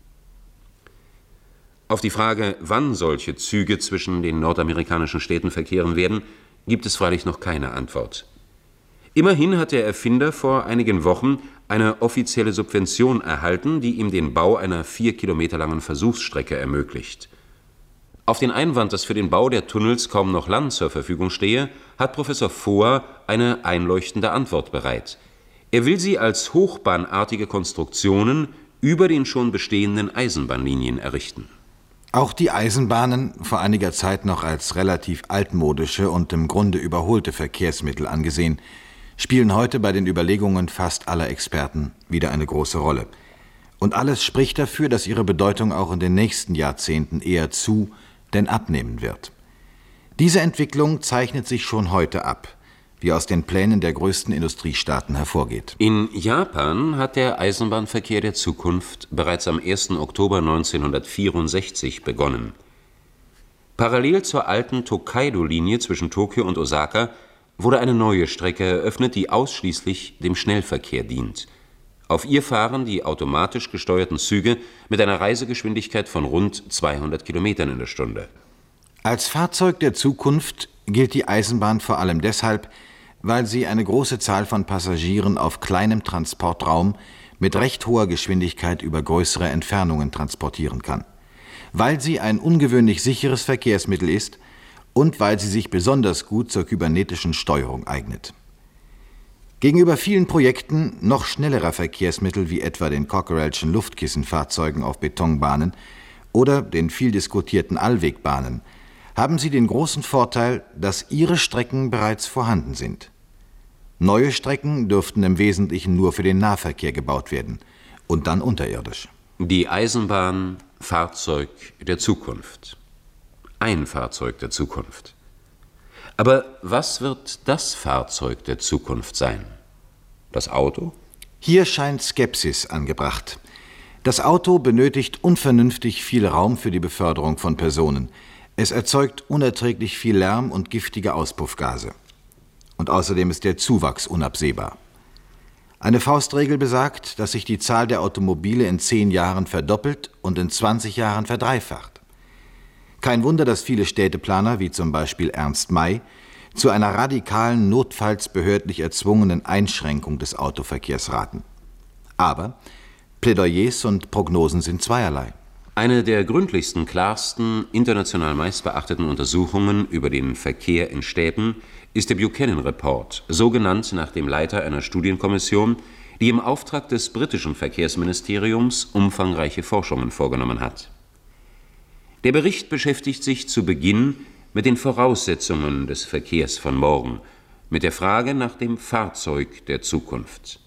Auf die Frage, wann solche Züge zwischen den nordamerikanischen Städten verkehren werden, gibt es freilich noch keine Antwort. Immerhin hat der Erfinder vor einigen Wochen eine offizielle Subvention erhalten, die ihm den Bau einer vier Kilometer langen Versuchsstrecke ermöglicht. Auf den Einwand, dass für den Bau der Tunnels kaum noch Land zur Verfügung stehe, hat Professor Foer eine einleuchtende Antwort bereit. Er will sie als hochbahnartige Konstruktionen über den schon bestehenden Eisenbahnlinien errichten. Auch die Eisenbahnen, vor einiger Zeit noch als relativ altmodische und im Grunde überholte Verkehrsmittel angesehen, spielen heute bei den Überlegungen fast aller Experten wieder eine große Rolle. Und alles spricht dafür, dass ihre Bedeutung auch in den nächsten Jahrzehnten eher zu, denn abnehmen wird. Diese Entwicklung zeichnet sich schon heute ab, wie aus den Plänen der größten Industriestaaten hervorgeht. In Japan hat der Eisenbahnverkehr der Zukunft bereits am ersten Oktober neunzehnhundertvierundsechzig begonnen. Parallel zur alten Tokaido-Linie zwischen Tokio und Osaka wurde eine neue Strecke eröffnet, die ausschließlich dem Schnellverkehr dient. Auf ihr fahren die automatisch gesteuerten Züge mit einer Reisegeschwindigkeit von rund zweihundert Kilometern in der Stunde. Als Fahrzeug der Zukunft gilt die Eisenbahn vor allem deshalb, weil sie eine große Zahl von Passagieren auf kleinem Transportraum mit recht hoher Geschwindigkeit über größere Entfernungen transportieren kann. Weil sie ein ungewöhnlich sicheres Verkehrsmittel ist und weil sie sich besonders gut zur kybernetischen Steuerung eignet. Gegenüber vielen Projekten noch schnellerer Verkehrsmittel wie etwa den Cockerellschen Luftkissenfahrzeugen auf Betonbahnen oder den viel diskutierten Allwegbahnen haben sie den großen Vorteil, dass ihre Strecken bereits vorhanden sind. Neue Strecken dürften im Wesentlichen nur für den Nahverkehr gebaut werden und dann unterirdisch. Die Eisenbahn, Fahrzeug der Zukunft. Ein Fahrzeug der Zukunft. Aber was wird das Fahrzeug der Zukunft sein? Das Auto? Hier scheint Skepsis angebracht. Das Auto benötigt unvernünftig viel Raum für die Beförderung von Personen. Es erzeugt unerträglich viel Lärm und giftige Auspuffgase. Und außerdem ist der Zuwachs unabsehbar. Eine Faustregel besagt, dass sich die Zahl der Automobile in zehn Jahren verdoppelt und in zwanzig Jahren verdreifacht. Kein Wunder, dass viele Städteplaner, wie zum Beispiel Ernst May, zu einer radikalen, notfalls behördlich erzwungenen Einschränkung des Autoverkehrs raten. Aber Plädoyers und Prognosen sind zweierlei. Eine der gründlichsten, klarsten, international meistbeachteten Untersuchungen über den Verkehr in Städten ist der Buchanan-Report, so genannt nach dem Leiter einer Studienkommission, die im Auftrag des britischen Verkehrsministeriums umfangreiche Forschungen vorgenommen hat. Der Bericht beschäftigt sich zu Beginn mit den Voraussetzungen des Verkehrs von morgen, mit der Frage nach dem Fahrzeug der Zukunft.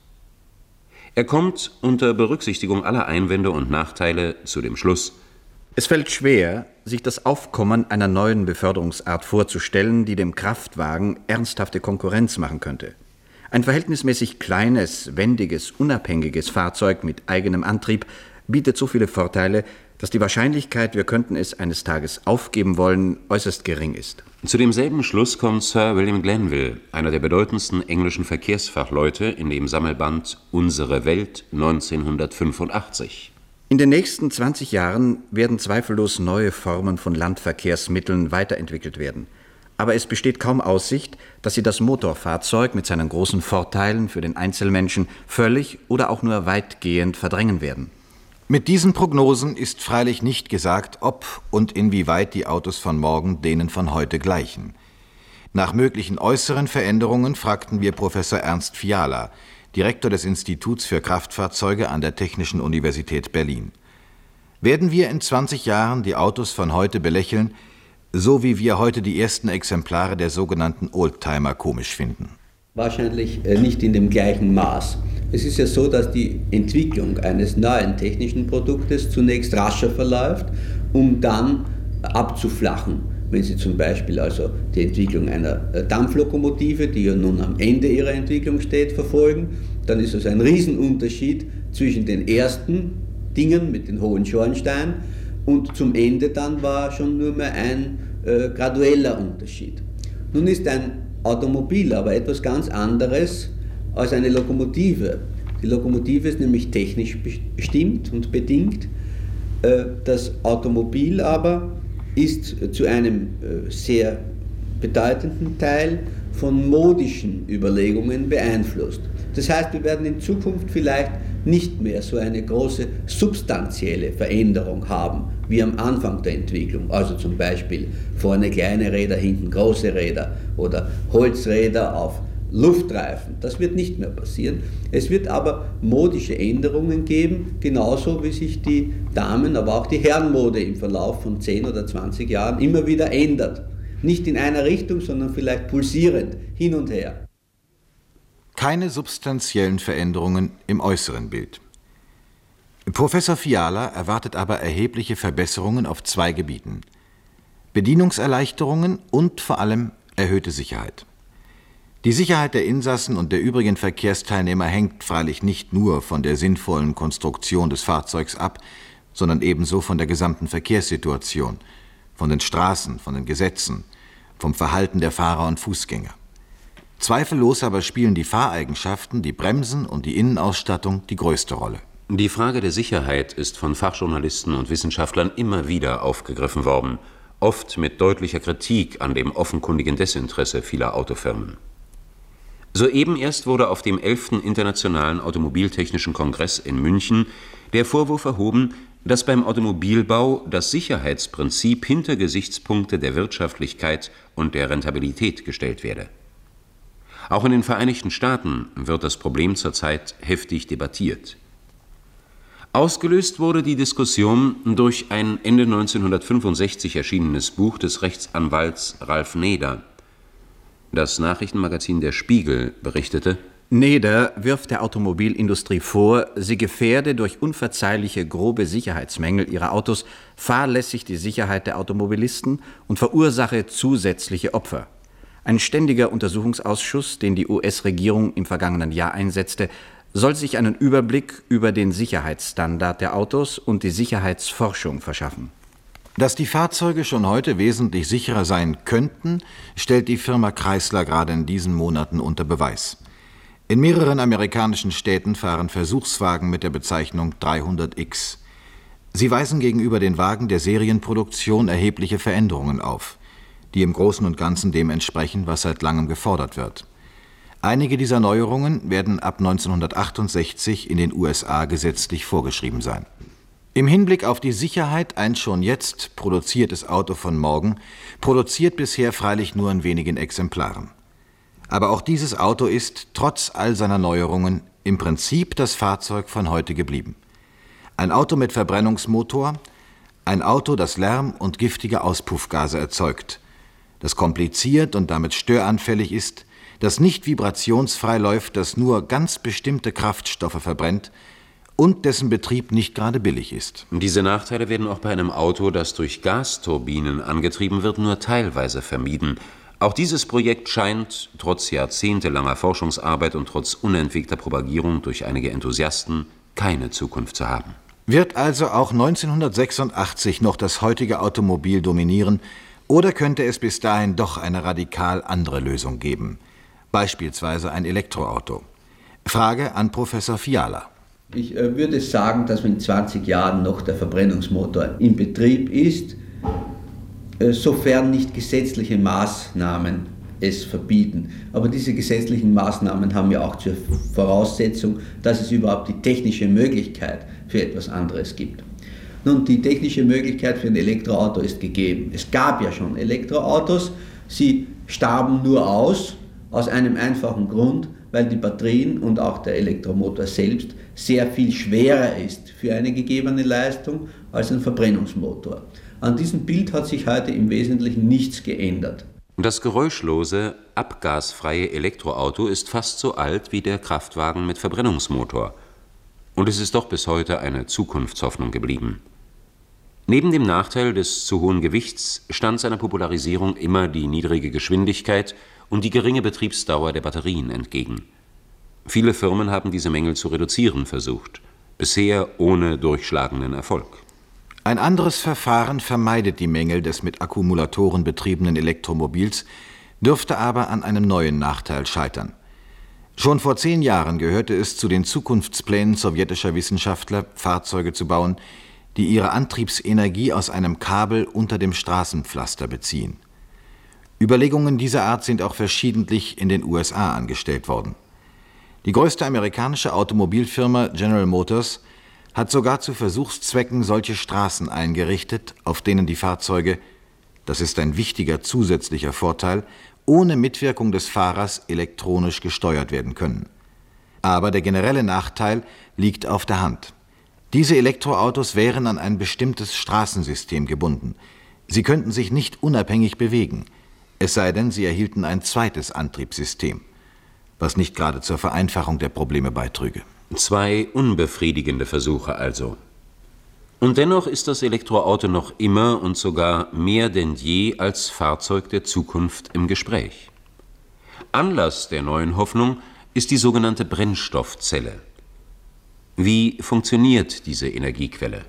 Er kommt unter Berücksichtigung aller Einwände und Nachteile zu dem Schluss: Es fällt schwer, sich das Aufkommen einer neuen Beförderungsart vorzustellen, die dem Kraftwagen ernsthafte Konkurrenz machen könnte. Ein verhältnismäßig kleines, wendiges, unabhängiges Fahrzeug mit eigenem Antrieb bietet so viele Vorteile, dass die Wahrscheinlichkeit, wir könnten es eines Tages aufgeben wollen, äußerst gering ist. Zu demselben Schluss kommt Sir William Glanville, einer der bedeutendsten englischen Verkehrsfachleute, in dem Sammelband Unsere Welt neunzehnhundertfünfundachtzig. In den nächsten zwanzig Jahren werden zweifellos neue Formen von Landverkehrsmitteln weiterentwickelt werden. Aber es besteht kaum Aussicht, dass sie das Motorfahrzeug mit seinen großen Vorteilen für den Einzelmenschen völlig oder auch nur weitgehend verdrängen werden. Mit diesen Prognosen ist freilich nicht gesagt, ob und inwieweit die Autos von morgen denen von heute gleichen. Nach möglichen äußeren Veränderungen fragten wir Professor Ernst Fiala, Direktor des Instituts für Kraftfahrzeuge an der Technischen Universität Berlin. Werden wir in zwanzig Jahren die Autos von heute belächeln, so wie wir heute die ersten Exemplare der sogenannten Oldtimer komisch finden? Wahrscheinlich nicht in dem gleichen Maß. Es ist ja so, dass die Entwicklung eines neuen technischen Produktes zunächst rascher verläuft, um dann abzuflachen. Wenn Sie zum Beispiel also die Entwicklung einer Dampflokomotive, die ja nun am Ende ihrer Entwicklung steht, verfolgen, dann ist es ein Riesenunterschied zwischen den ersten Dingen mit den hohen Schornsteinen und zum Ende dann war schon nur mehr ein äh, gradueller Unterschied. Nun ist ein Automobil aber etwas ganz anderes als eine Lokomotive. Die Lokomotive ist nämlich technisch bestimmt und bedingt. Das Automobil aber ist zu einem sehr bedeutenden Teil von modischen Überlegungen beeinflusst. Das heißt, wir werden in Zukunft vielleicht nicht mehr so eine große substanzielle Veränderung haben wie am Anfang der Entwicklung. Also zum Beispiel vorne kleine Räder, hinten große Räder oder Holzräder auf Luftreifen. Das wird nicht mehr passieren. Es wird aber modische Änderungen geben, genauso wie sich die Damen, aber auch die Herrenmode im Verlauf von zehn oder zwanzig Jahren immer wieder ändert. Nicht in einer Richtung, sondern vielleicht pulsierend, hin und her. Keine substanziellen Veränderungen im äußeren Bild. Professor Fiala erwartet aber erhebliche Verbesserungen auf zwei Gebieten: Bedienungserleichterungen und vor allem erhöhte Sicherheit. Die Sicherheit der Insassen und der übrigen Verkehrsteilnehmer hängt freilich nicht nur von der sinnvollen Konstruktion des Fahrzeugs ab, sondern ebenso von der gesamten Verkehrssituation, von den Straßen, von den Gesetzen, vom Verhalten der Fahrer und Fußgänger. Zweifellos aber spielen die Fahreigenschaften, die Bremsen und die Innenausstattung die größte Rolle. Die Frage der Sicherheit ist von Fachjournalisten und Wissenschaftlern immer wieder aufgegriffen worden, oft mit deutlicher Kritik an dem offenkundigen Desinteresse vieler Autofirmen. Soeben erst wurde auf dem elften Internationalen Automobiltechnischen Kongress in München der Vorwurf erhoben, dass beim Automobilbau das Sicherheitsprinzip hinter Gesichtspunkte der Wirtschaftlichkeit und der Rentabilität gestellt werde. Auch in den Vereinigten Staaten wird das Problem zurzeit heftig debattiert. Ausgelöst wurde die Diskussion durch ein Ende neunzehnhundertfünfundsechzig erschienenes Buch des Rechtsanwalts Ralph Nader. Das Nachrichtenmagazin Der Spiegel berichtete: Nader wirft der Automobilindustrie vor, sie gefährde durch unverzeihliche grobe Sicherheitsmängel ihrer Autos fahrlässig die Sicherheit der Automobilisten und verursache zusätzliche Opfer. Ein ständiger Untersuchungsausschuss, den die U S-Regierung im vergangenen Jahr einsetzte, soll sich einen Überblick über den Sicherheitsstandard der Autos und die Sicherheitsforschung verschaffen. Dass die Fahrzeuge schon heute wesentlich sicherer sein könnten, stellt die Firma Chrysler gerade in diesen Monaten unter Beweis. In mehreren amerikanischen Städten fahren Versuchswagen mit der Bezeichnung dreihundert X. Sie weisen gegenüber den Wagen der Serienproduktion erhebliche Veränderungen auf, die im Großen und Ganzen dem entsprechen, was seit langem gefordert wird. Einige dieser Neuerungen werden ab neunzehnhundertachtundsechzig in den U S A gesetzlich vorgeschrieben sein. Im Hinblick auf die Sicherheit ein schon jetzt produziertes Auto von morgen produziert bisher freilich nur in wenigen Exemplaren. Aber auch dieses Auto ist, trotz all seiner Neuerungen, im Prinzip das Fahrzeug von heute geblieben. Ein Auto mit Verbrennungsmotor, ein Auto, das Lärm und giftige Auspuffgase erzeugt, das kompliziert und damit störanfällig ist, das nicht vibrationsfrei läuft, das nur ganz bestimmte Kraftstoffe verbrennt und dessen Betrieb nicht gerade billig ist. Diese Nachteile werden auch bei einem Auto, das durch Gasturbinen angetrieben wird, nur teilweise vermieden. Auch dieses Projekt scheint, trotz jahrzehntelanger Forschungsarbeit und trotz unentwegter Propagierung durch einige Enthusiasten, keine Zukunft zu haben. Wird also auch neunzehnhundertsechsundachtzig noch das heutige Automobil dominieren, oder könnte es bis dahin doch eine radikal andere Lösung geben? Beispielsweise ein Elektroauto. Frage an Professor Fiala. Ich äh, würde sagen, dass in zwanzig Jahren noch der Verbrennungsmotor in Betrieb ist, äh, sofern nicht gesetzliche Maßnahmen es verbieten. Aber diese gesetzlichen Maßnahmen haben ja auch zur Voraussetzung, dass es überhaupt die technische Möglichkeit für etwas anderes gibt. Nun, die technische Möglichkeit für ein Elektroauto ist gegeben. Es gab ja schon Elektroautos, sie starben nur aus, aus einem einfachen Grund, weil die Batterien und auch der Elektromotor selbst sehr viel schwerer ist für eine gegebene Leistung als ein Verbrennungsmotor. An diesem Bild hat sich heute im Wesentlichen nichts geändert. Das geräuschlose, abgasfreie Elektroauto ist fast so alt wie der Kraftwagen mit Verbrennungsmotor. Und es ist doch bis heute eine Zukunftshoffnung geblieben. Neben dem Nachteil des zu hohen Gewichts stand seiner Popularisierung immer die niedrige Geschwindigkeit und die geringe Betriebsdauer der Batterien entgegen. Viele Firmen haben diese Mängel zu reduzieren versucht, bisher ohne durchschlagenden Erfolg. Ein anderes Verfahren vermeidet die Mängel des mit Akkumulatoren betriebenen Elektromobils, dürfte aber an einem neuen Nachteil scheitern. Schon vor zehn Jahren gehörte es zu den Zukunftsplänen sowjetischer Wissenschaftler, Fahrzeuge zu bauen, die ihre Antriebsenergie aus einem Kabel unter dem Straßenpflaster beziehen. Überlegungen dieser Art sind auch verschiedentlich in den U S A angestellt worden. Die größte amerikanische Automobilfirma General Motors hat sogar zu Versuchszwecken solche Straßen eingerichtet, auf denen die Fahrzeuge, das ist ein wichtiger zusätzlicher Vorteil, ohne Mitwirkung des Fahrers elektronisch gesteuert werden können. Aber der generelle Nachteil liegt auf der Hand. Diese Elektroautos wären an ein bestimmtes Straßensystem gebunden. Sie könnten sich nicht unabhängig bewegen, es sei denn, sie erhielten ein zweites Antriebssystem, was nicht gerade zur Vereinfachung der Probleme beitrüge. Zwei unbefriedigende Versuche also. Und dennoch ist das Elektroauto noch immer und sogar mehr denn je als Fahrzeug der Zukunft im Gespräch. Anlass der neuen Hoffnung ist die sogenannte Brennstoffzelle. Wie funktioniert diese Energiequelle?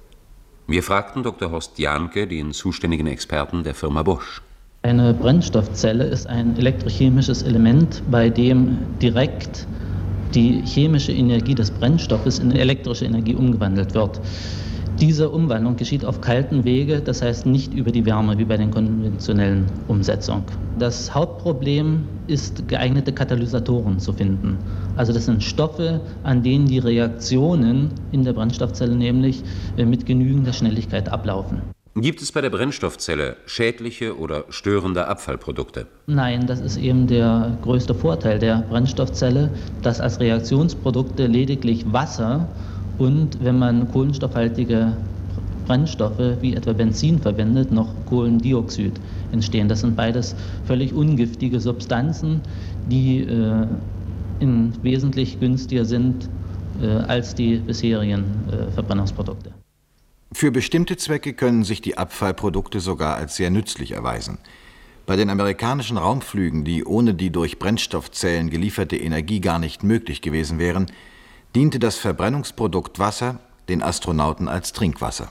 Wir fragten Doktor Horst Jahnke, den zuständigen Experten der Firma Bosch. Eine Brennstoffzelle ist ein elektrochemisches Element, bei dem direkt die chemische Energie des Brennstoffes in elektrische Energie umgewandelt wird. Diese Umwandlung geschieht auf kalten Wege, das heißt nicht über die Wärme wie bei den konventionellen Umsetzungen. Das Hauptproblem ist, geeignete Katalysatoren zu finden. Also das sind Stoffe, an denen die Reaktionen in der Brennstoffzelle nämlich mit genügender Schnelligkeit ablaufen. Gibt es bei der Brennstoffzelle schädliche oder störende Abfallprodukte? Nein, das ist eben der größte Vorteil der Brennstoffzelle, dass als Reaktionsprodukte lediglich Wasser und, wenn man kohlenstoffhaltige Brennstoffe wie etwa Benzin verwendet, noch Kohlendioxid entstehen. Das sind beides völlig ungiftige Substanzen, die äh, in wesentlich günstiger sind äh, als die bisherigen äh, Verbrennungsprodukte. Für bestimmte Zwecke können sich die Abfallprodukte sogar als sehr nützlich erweisen. Bei den amerikanischen Raumflügen, die ohne die durch Brennstoffzellen gelieferte Energie gar nicht möglich gewesen wären, diente das Verbrennungsprodukt Wasser den Astronauten als Trinkwasser.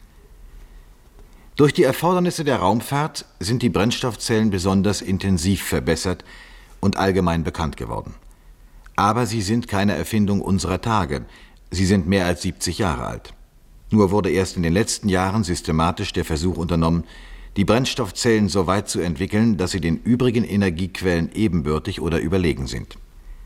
Durch die Erfordernisse der Raumfahrt sind die Brennstoffzellen besonders intensiv verbessert und allgemein bekannt geworden. Aber sie sind keine Erfindung unserer Tage. Sie sind mehr als siebzig Jahre alt. Nur wurde erst in den letzten Jahren systematisch der Versuch unternommen, die Brennstoffzellen so weit zu entwickeln, dass sie den übrigen Energiequellen ebenbürtig oder überlegen sind.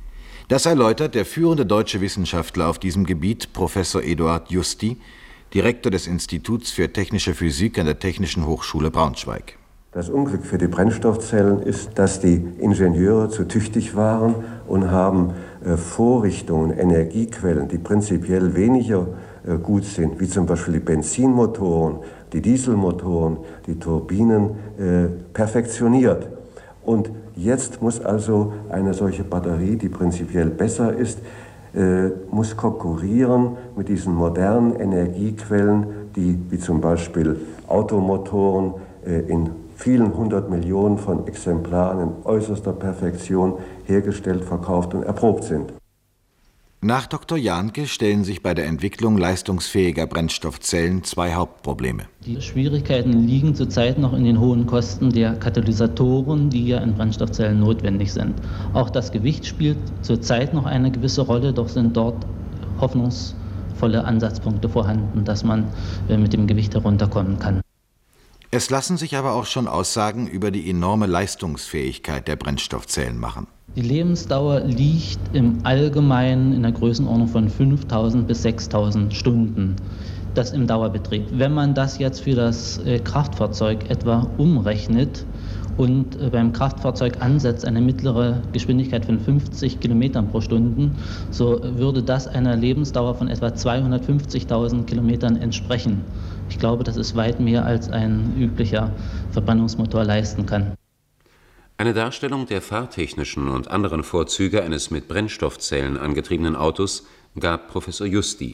Das erläutert der führende deutsche Wissenschaftler auf diesem Gebiet, Professor Eduard Justi, Direktor des Instituts für Technische Physik an der Technischen Hochschule Braunschweig. Das Unglück für die Brennstoffzellen ist, dass die Ingenieure zu tüchtig waren und haben äh, Vorrichtungen, Energiequellen, die prinzipiell weniger äh, gut sind, wie zum Beispiel die Benzinmotoren, die Dieselmotoren, die Turbinen, äh, perfektioniert. Und jetzt muss also eine solche Batterie, die prinzipiell besser ist, äh, muss konkurrieren mit diesen modernen Energiequellen, die wie zum Beispiel Automotoren äh, in vielen hundert Millionen von Exemplaren in äußerster Perfektion hergestellt, verkauft und erprobt sind. Nach Doktor Jahnke stellen sich bei der Entwicklung leistungsfähiger Brennstoffzellen zwei Hauptprobleme. Die Schwierigkeiten liegen zurzeit noch in den hohen Kosten der Katalysatoren, die ja in Brennstoffzellen notwendig sind. Auch das Gewicht spielt zurzeit noch eine gewisse Rolle, doch sind dort hoffnungsvolle Ansatzpunkte vorhanden, dass man mit dem Gewicht herunterkommen kann. Es lassen sich aber auch schon Aussagen über die enorme Leistungsfähigkeit der Brennstoffzellen machen. Die Lebensdauer liegt im Allgemeinen in der Größenordnung von fünftausend bis sechstausend Stunden. Das im Dauerbetrieb. Wenn man das jetzt für das Kraftfahrzeug etwa umrechnet und beim Kraftfahrzeug ansetzt eine mittlere Geschwindigkeit von fünfzig Kilometern pro Stunde, so würde das einer Lebensdauer von etwa zweihundertfünfzigtausend Kilometern entsprechen. Ich glaube, das ist weit mehr, als ein üblicher Verbrennungsmotor leisten kann. Eine Darstellung der fahrtechnischen und anderen Vorzüge eines mit Brennstoffzellen angetriebenen Autos gab Professor Justi.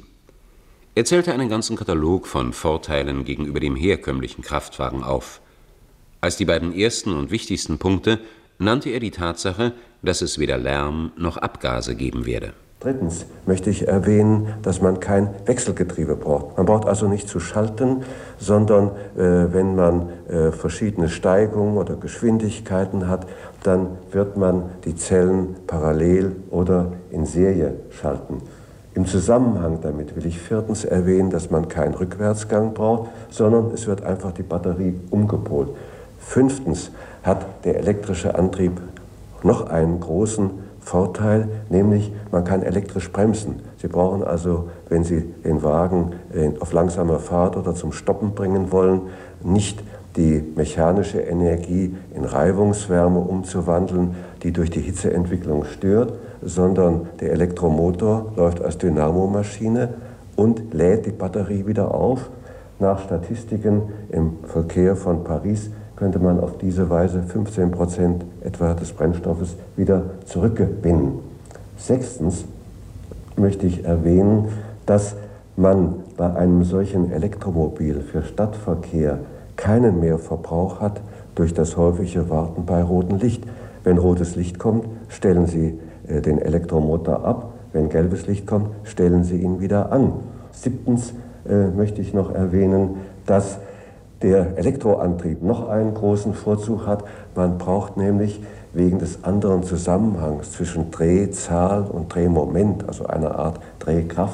Er zählte einen ganzen Katalog von Vorteilen gegenüber dem herkömmlichen Kraftwagen auf. Als die beiden ersten und wichtigsten Punkte nannte er die Tatsache, dass es weder Lärm noch Abgase geben werde. Drittens möchte ich erwähnen, dass man kein Wechselgetriebe braucht. Man braucht also nicht zu schalten, sondern äh, wenn man äh, verschiedene Steigungen oder Geschwindigkeiten hat, dann wird man die Zellen parallel oder in Serie schalten. Im Zusammenhang damit will ich viertens erwähnen, dass man keinen Rückwärtsgang braucht, sondern es wird einfach die Batterie umgepolt. Fünftens hat der elektrische Antrieb noch einen großen Vorteil, nämlich man kann elektrisch bremsen. Sie brauchen also, wenn Sie den Wagen auf langsame Fahrt oder zum Stoppen bringen wollen, nicht die mechanische Energie in Reibungswärme umzuwandeln, die durch die Hitzeentwicklung stört, sondern der Elektromotor läuft als Dynamomaschine und lädt die Batterie wieder auf. Nach Statistiken im Verkehr von Paris könnte man auf diese Weise fünfzehn Prozent etwa des Brennstoffes wieder zurückgewinnen. Sechstens möchte ich erwähnen, dass man bei einem solchen Elektromobil für Stadtverkehr keinen Mehrverbrauch hat durch das häufige Warten bei rotem Licht. Wenn rotes Licht kommt, stellen Sie äh, den Elektromotor ab. Wenn gelbes Licht kommt, stellen Sie ihn wieder an. Siebtens äh, möchte ich noch erwähnen, dass der Elektroantrieb noch einen großen Vorzug hat. Man braucht nämlich wegen des anderen Zusammenhangs zwischen Drehzahl und Drehmoment, also einer Art Drehkraft,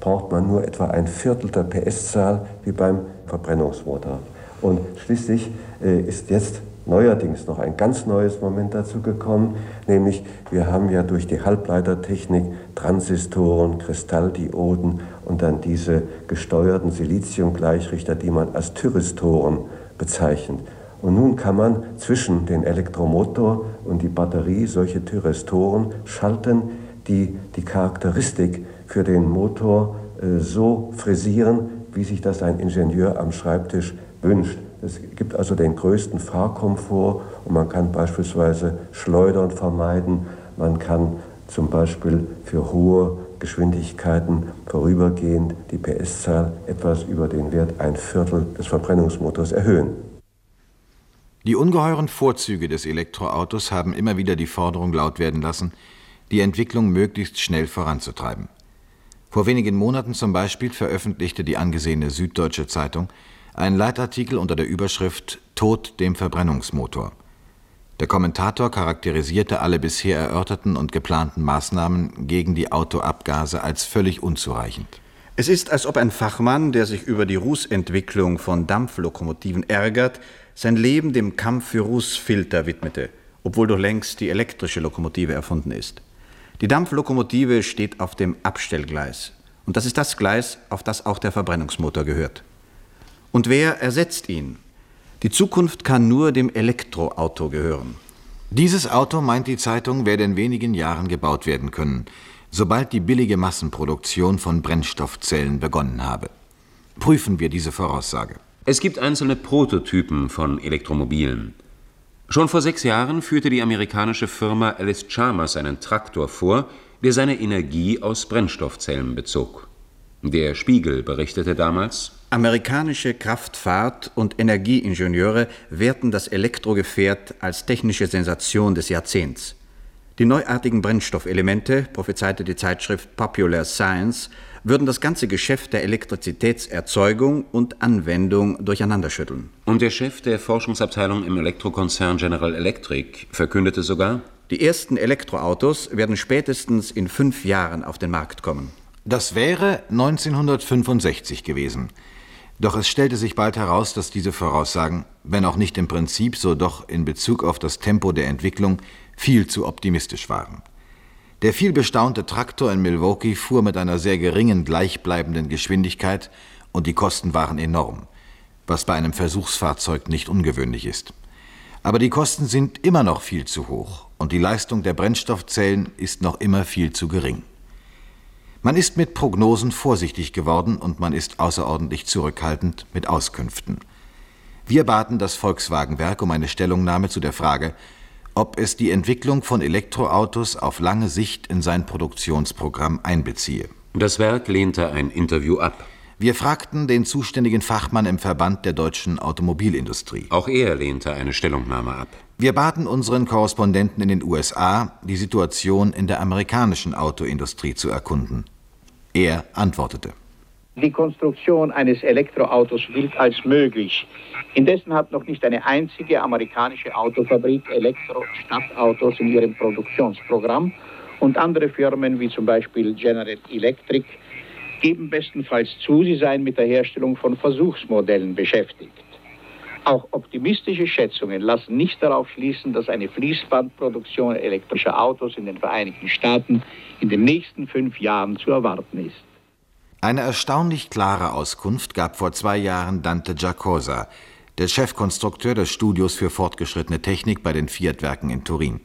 braucht man nur etwa ein Viertel der P S-Zahl wie beim Verbrennungsmotor. Und schließlich äh, ist jetzt neuerdings noch ein ganz neues Moment dazu gekommen, nämlich wir haben ja durch die Halbleitertechnik Transistoren, Kristalldioden und dann diese gesteuerten Siliziumgleichrichter, die man als Thyristoren bezeichnet. Und nun kann man zwischen den Elektromotor und die Batterie solche Thyristoren schalten, die die Charakteristik für den Motor äh, so frisieren, wie sich das ein Ingenieur am Schreibtisch wünscht. Es gibt also den größten Fahrkomfort und man kann beispielsweise Schleudern vermeiden. Man kann zum Beispiel für hohe Geschwindigkeiten vorübergehend die P S-Zahl etwas über den Wert ein Viertel des Verbrennungsmotors erhöhen. Die ungeheuren Vorzüge des Elektroautos haben immer wieder die Forderung laut werden lassen, die Entwicklung möglichst schnell voranzutreiben. Vor wenigen Monaten zum Beispiel veröffentlichte die angesehene Süddeutsche Zeitung einen Leitartikel unter der Überschrift »Tod dem Verbrennungsmotor«. Der Kommentator charakterisierte alle bisher erörterten und geplanten Maßnahmen gegen die Autoabgase als völlig unzureichend. Es ist, als ob ein Fachmann, der sich über die Rußentwicklung von Dampflokomotiven ärgert, sein Leben dem Kampf für Rußfilter widmete, obwohl doch längst die elektrische Lokomotive erfunden ist. Die Dampflokomotive steht auf dem Abstellgleis. Und das ist das Gleis, auf das auch der Verbrennungsmotor gehört. Und wer ersetzt ihn? Die Zukunft kann nur dem Elektroauto gehören. Dieses Auto, meint die Zeitung, werde in wenigen Jahren gebaut werden können, sobald die billige Massenproduktion von Brennstoffzellen begonnen habe. Prüfen wir diese Voraussage. Es gibt einzelne Prototypen von Elektromobilen. Schon vor sechs Jahren führte die amerikanische Firma Allis Chalmers einen Traktor vor, der seine Energie aus Brennstoffzellen bezog. Der Spiegel berichtete damals: Amerikanische Kraftfahrt- und Energieingenieure werten das Elektrogefährt als technische Sensation des Jahrzehnts. Die neuartigen Brennstoffelemente, prophezeite die Zeitschrift Popular Science, würden das ganze Geschäft der Elektrizitätserzeugung und Anwendung durcheinanderschütteln. Und der Chef der Forschungsabteilung im Elektrokonzern General Electric verkündete sogar: Die ersten Elektroautos werden spätestens in fünf Jahren auf den Markt kommen. Das wäre neunzehnhundertfünfundsechzig gewesen. Doch es stellte sich bald heraus, dass diese Voraussagen, wenn auch nicht im Prinzip, so doch in Bezug auf das Tempo der Entwicklung, viel zu optimistisch waren. Der vielbestaunte Traktor in Milwaukee fuhr mit einer sehr geringen gleichbleibenden Geschwindigkeit und die Kosten waren enorm, was bei einem Versuchsfahrzeug nicht ungewöhnlich ist. Aber die Kosten sind immer noch viel zu hoch und die Leistung der Brennstoffzellen ist noch immer viel zu gering. Man ist mit Prognosen vorsichtig geworden und man ist außerordentlich zurückhaltend mit Auskünften. Wir baten das Volkswagenwerk um eine Stellungnahme zu der Frage, ob es die Entwicklung von Elektroautos auf lange Sicht in sein Produktionsprogramm einbeziehe. Das Werk lehnte ein Interview ab. Wir fragten den zuständigen Fachmann im Verband der deutschen Automobilindustrie. Auch er lehnte eine Stellungnahme ab. Wir baten unseren Korrespondenten in den U S A, die Situation in der amerikanischen Autoindustrie zu erkunden. Er antwortete: Die Konstruktion eines Elektroautos gilt als möglich. Indessen hat noch nicht eine einzige amerikanische Autofabrik Elektro-Stadtautos in ihrem Produktionsprogramm und andere Firmen wie zum Beispiel General Electric geben bestenfalls zu, sie seien mit der Herstellung von Versuchsmodellen beschäftigt. Auch optimistische Schätzungen lassen nicht darauf schließen, dass eine Fließbandproduktion elektrischer Autos in den Vereinigten Staaten in den nächsten fünf Jahren zu erwarten ist. Eine erstaunlich klare Auskunft gab vor zwei Jahren Dante Giacosa, der Chefkonstrukteur des Studios für fortgeschrittene Technik bei den Fiat-Werken in Turin.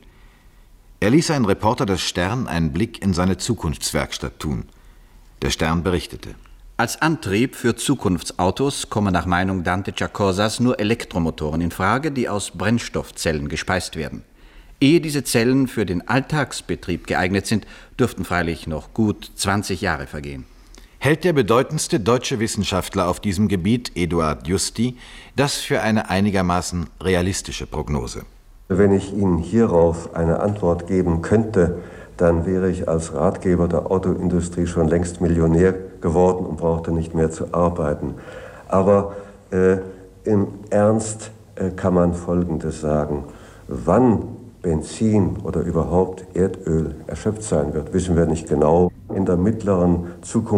Er ließ einen Reporter des Stern einen Blick in seine Zukunftswerkstatt tun. Der Stern berichtete: Als Antrieb für Zukunftsautos kommen nach Meinung Dante Giacosas nur Elektromotoren in Frage, die aus Brennstoffzellen gespeist werden. Ehe diese Zellen für den Alltagsbetrieb geeignet sind, dürften freilich noch gut zwanzig Jahre vergehen. Hält der bedeutendste deutsche Wissenschaftler auf diesem Gebiet, Eduard Justi, das für eine einigermaßen realistische Prognose. Wenn ich Ihnen hierauf eine Antwort geben könnte, dann wäre ich als Ratgeber der Autoindustrie schon längst Millionär geworden und brauchte nicht mehr zu arbeiten. Aber äh, im Ernst äh, kann man Folgendes sagen: Wann Benzin oder überhaupt Erdöl erschöpft sein wird, wissen wir nicht genau. In der mittleren Zukunft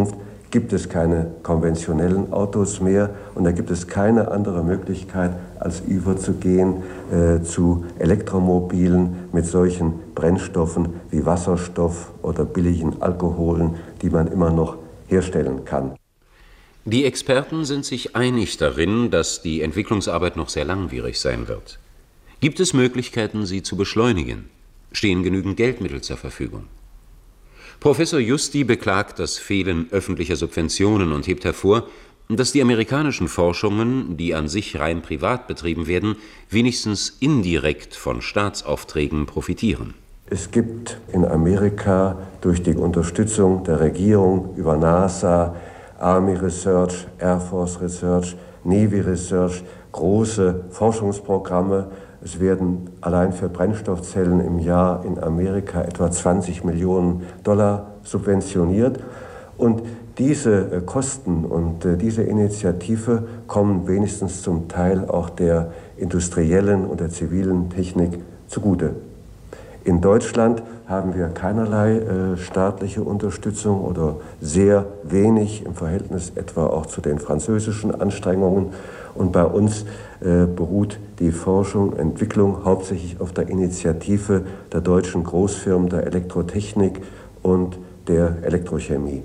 gibt es keine konventionellen Autos mehr und da gibt es keine andere Möglichkeit, als überzugehen äh, zu Elektromobilen mit solchen Brennstoffen wie Wasserstoff oder billigen Alkoholen, die man immer noch herstellen kann. Die Experten sind sich einig darin, dass die Entwicklungsarbeit noch sehr langwierig sein wird. Gibt es Möglichkeiten, sie zu beschleunigen? Stehen genügend Geldmittel zur Verfügung? Professor Justi beklagt das Fehlen öffentlicher Subventionen und hebt hervor, dass die amerikanischen Forschungen, die an sich rein privat betrieben werden, wenigstens indirekt von Staatsaufträgen profitieren. Es gibt in Amerika durch die Unterstützung der Regierung über NASA, Army Research, Air Force Research, Navy Research große Forschungsprogramme. Es werden allein für Brennstoffzellen im Jahr in Amerika etwa zwanzig Millionen Dollar subventioniert. Und diese Kosten und diese Initiative kommen wenigstens zum Teil auch der industriellen und der zivilen Technik zugute. In Deutschland haben wir keinerlei äh, staatliche Unterstützung oder sehr wenig im Verhältnis etwa auch zu den französischen Anstrengungen. Und bei uns äh, beruht die Forschung, Entwicklung hauptsächlich auf der Initiative der deutschen Großfirmen der Elektrotechnik und der Elektrochemie.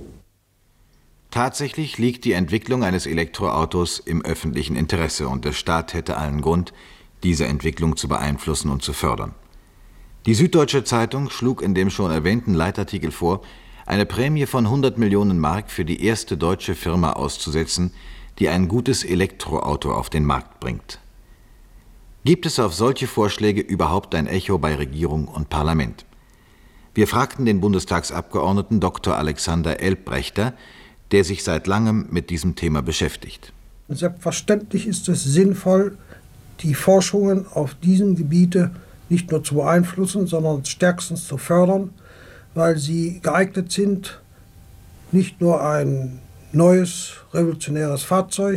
Tatsächlich liegt die Entwicklung eines Elektroautos im öffentlichen Interesse und der Staat hätte allen Grund, diese Entwicklung zu beeinflussen und zu fördern. Die Süddeutsche Zeitung schlug in dem schon erwähnten Leitartikel vor, eine Prämie von hundert Millionen Mark für die erste deutsche Firma auszusetzen, die ein gutes Elektroauto auf den Markt bringt. Gibt es auf solche Vorschläge überhaupt ein Echo bei Regierung und Parlament? Wir fragten den Bundestagsabgeordneten Doktor Alexander Elbrechter, der sich seit langem mit diesem Thema beschäftigt. Selbstverständlich ist es sinnvoll, die Forschungen auf diesem Gebiete nicht nur zu beeinflussen, sondern stärkstens zu fördern, weil sie geeignet sind, nicht nur ein neues, revolutionäres Fahrzeug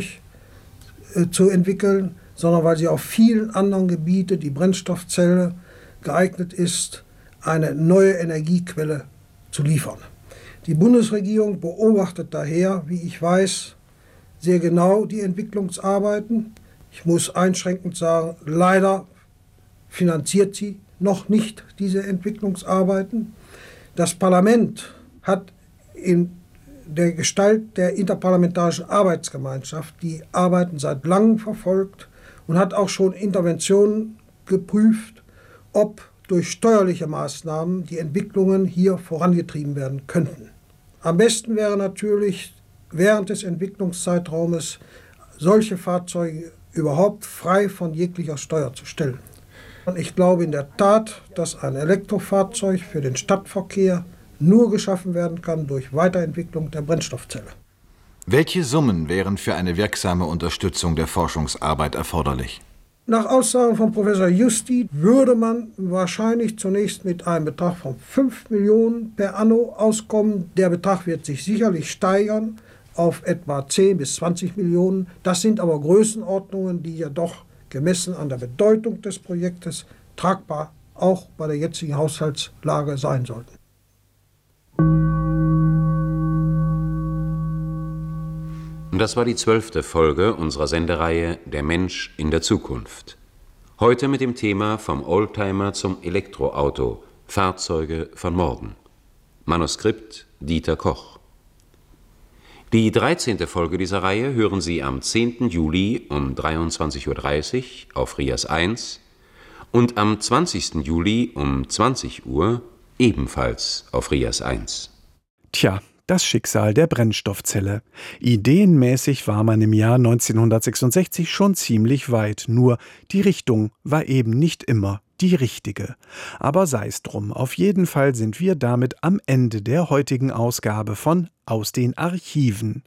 äh, zu entwickeln, sondern weil sie auf vielen anderen Gebieten, die Brennstoffzelle, geeignet ist, eine neue Energiequelle zu liefern. Die Bundesregierung beobachtet daher, wie ich weiß, sehr genau die Entwicklungsarbeiten. Ich muss einschränkend sagen, leider finanziert sie noch nicht diese Entwicklungsarbeiten. Das Parlament hat in der Gestalt der Interparlamentarischen Arbeitsgemeinschaft die Arbeiten seit langem verfolgt und hat auch schon Interventionen geprüft, ob durch steuerliche Maßnahmen die Entwicklungen hier vorangetrieben werden könnten. Am besten wäre natürlich, während des Entwicklungszeitraumes solche Fahrzeuge überhaupt frei von jeglicher Steuer zu stellen. Und ich glaube in der Tat, dass ein Elektrofahrzeug für den Stadtverkehr nur geschaffen werden kann durch Weiterentwicklung der Brennstoffzelle. Welche Summen wären für eine wirksame Unterstützung der Forschungsarbeit erforderlich? Nach Aussagen von Professor Justi würde man wahrscheinlich zunächst mit einem Betrag von fünf Millionen per anno auskommen. Der Betrag wird sich sicherlich steigern auf etwa zehn bis zwanzig Millionen. Das sind aber Größenordnungen, die ja doch gemessen an der Bedeutung des Projektes tragbar auch bei der jetzigen Haushaltslage sein sollten. Das war die zwölfte Folge unserer Sendereihe Der Mensch in der Zukunft. Heute mit dem Thema Vom Oldtimer zum Elektroauto, Fahrzeuge von morgen. Manuskript Dieter Koch. Die dreizehnte Folge dieser Reihe hören Sie am zehnten Juli um dreiundzwanzig Uhr dreißig auf RIAS eins und am zwanzigsten Juli um zwanzig Uhr ebenfalls auf RIAS eins. Tja, das Schicksal der Brennstoffzelle. Ideenmäßig war man im Jahr neunzehnhundertsechsundsechzig schon ziemlich weit, nur die Richtung war eben nicht immer die richtige. Aber sei's drum, auf jeden Fall sind wir damit am Ende der heutigen Ausgabe von Aus den Archiven.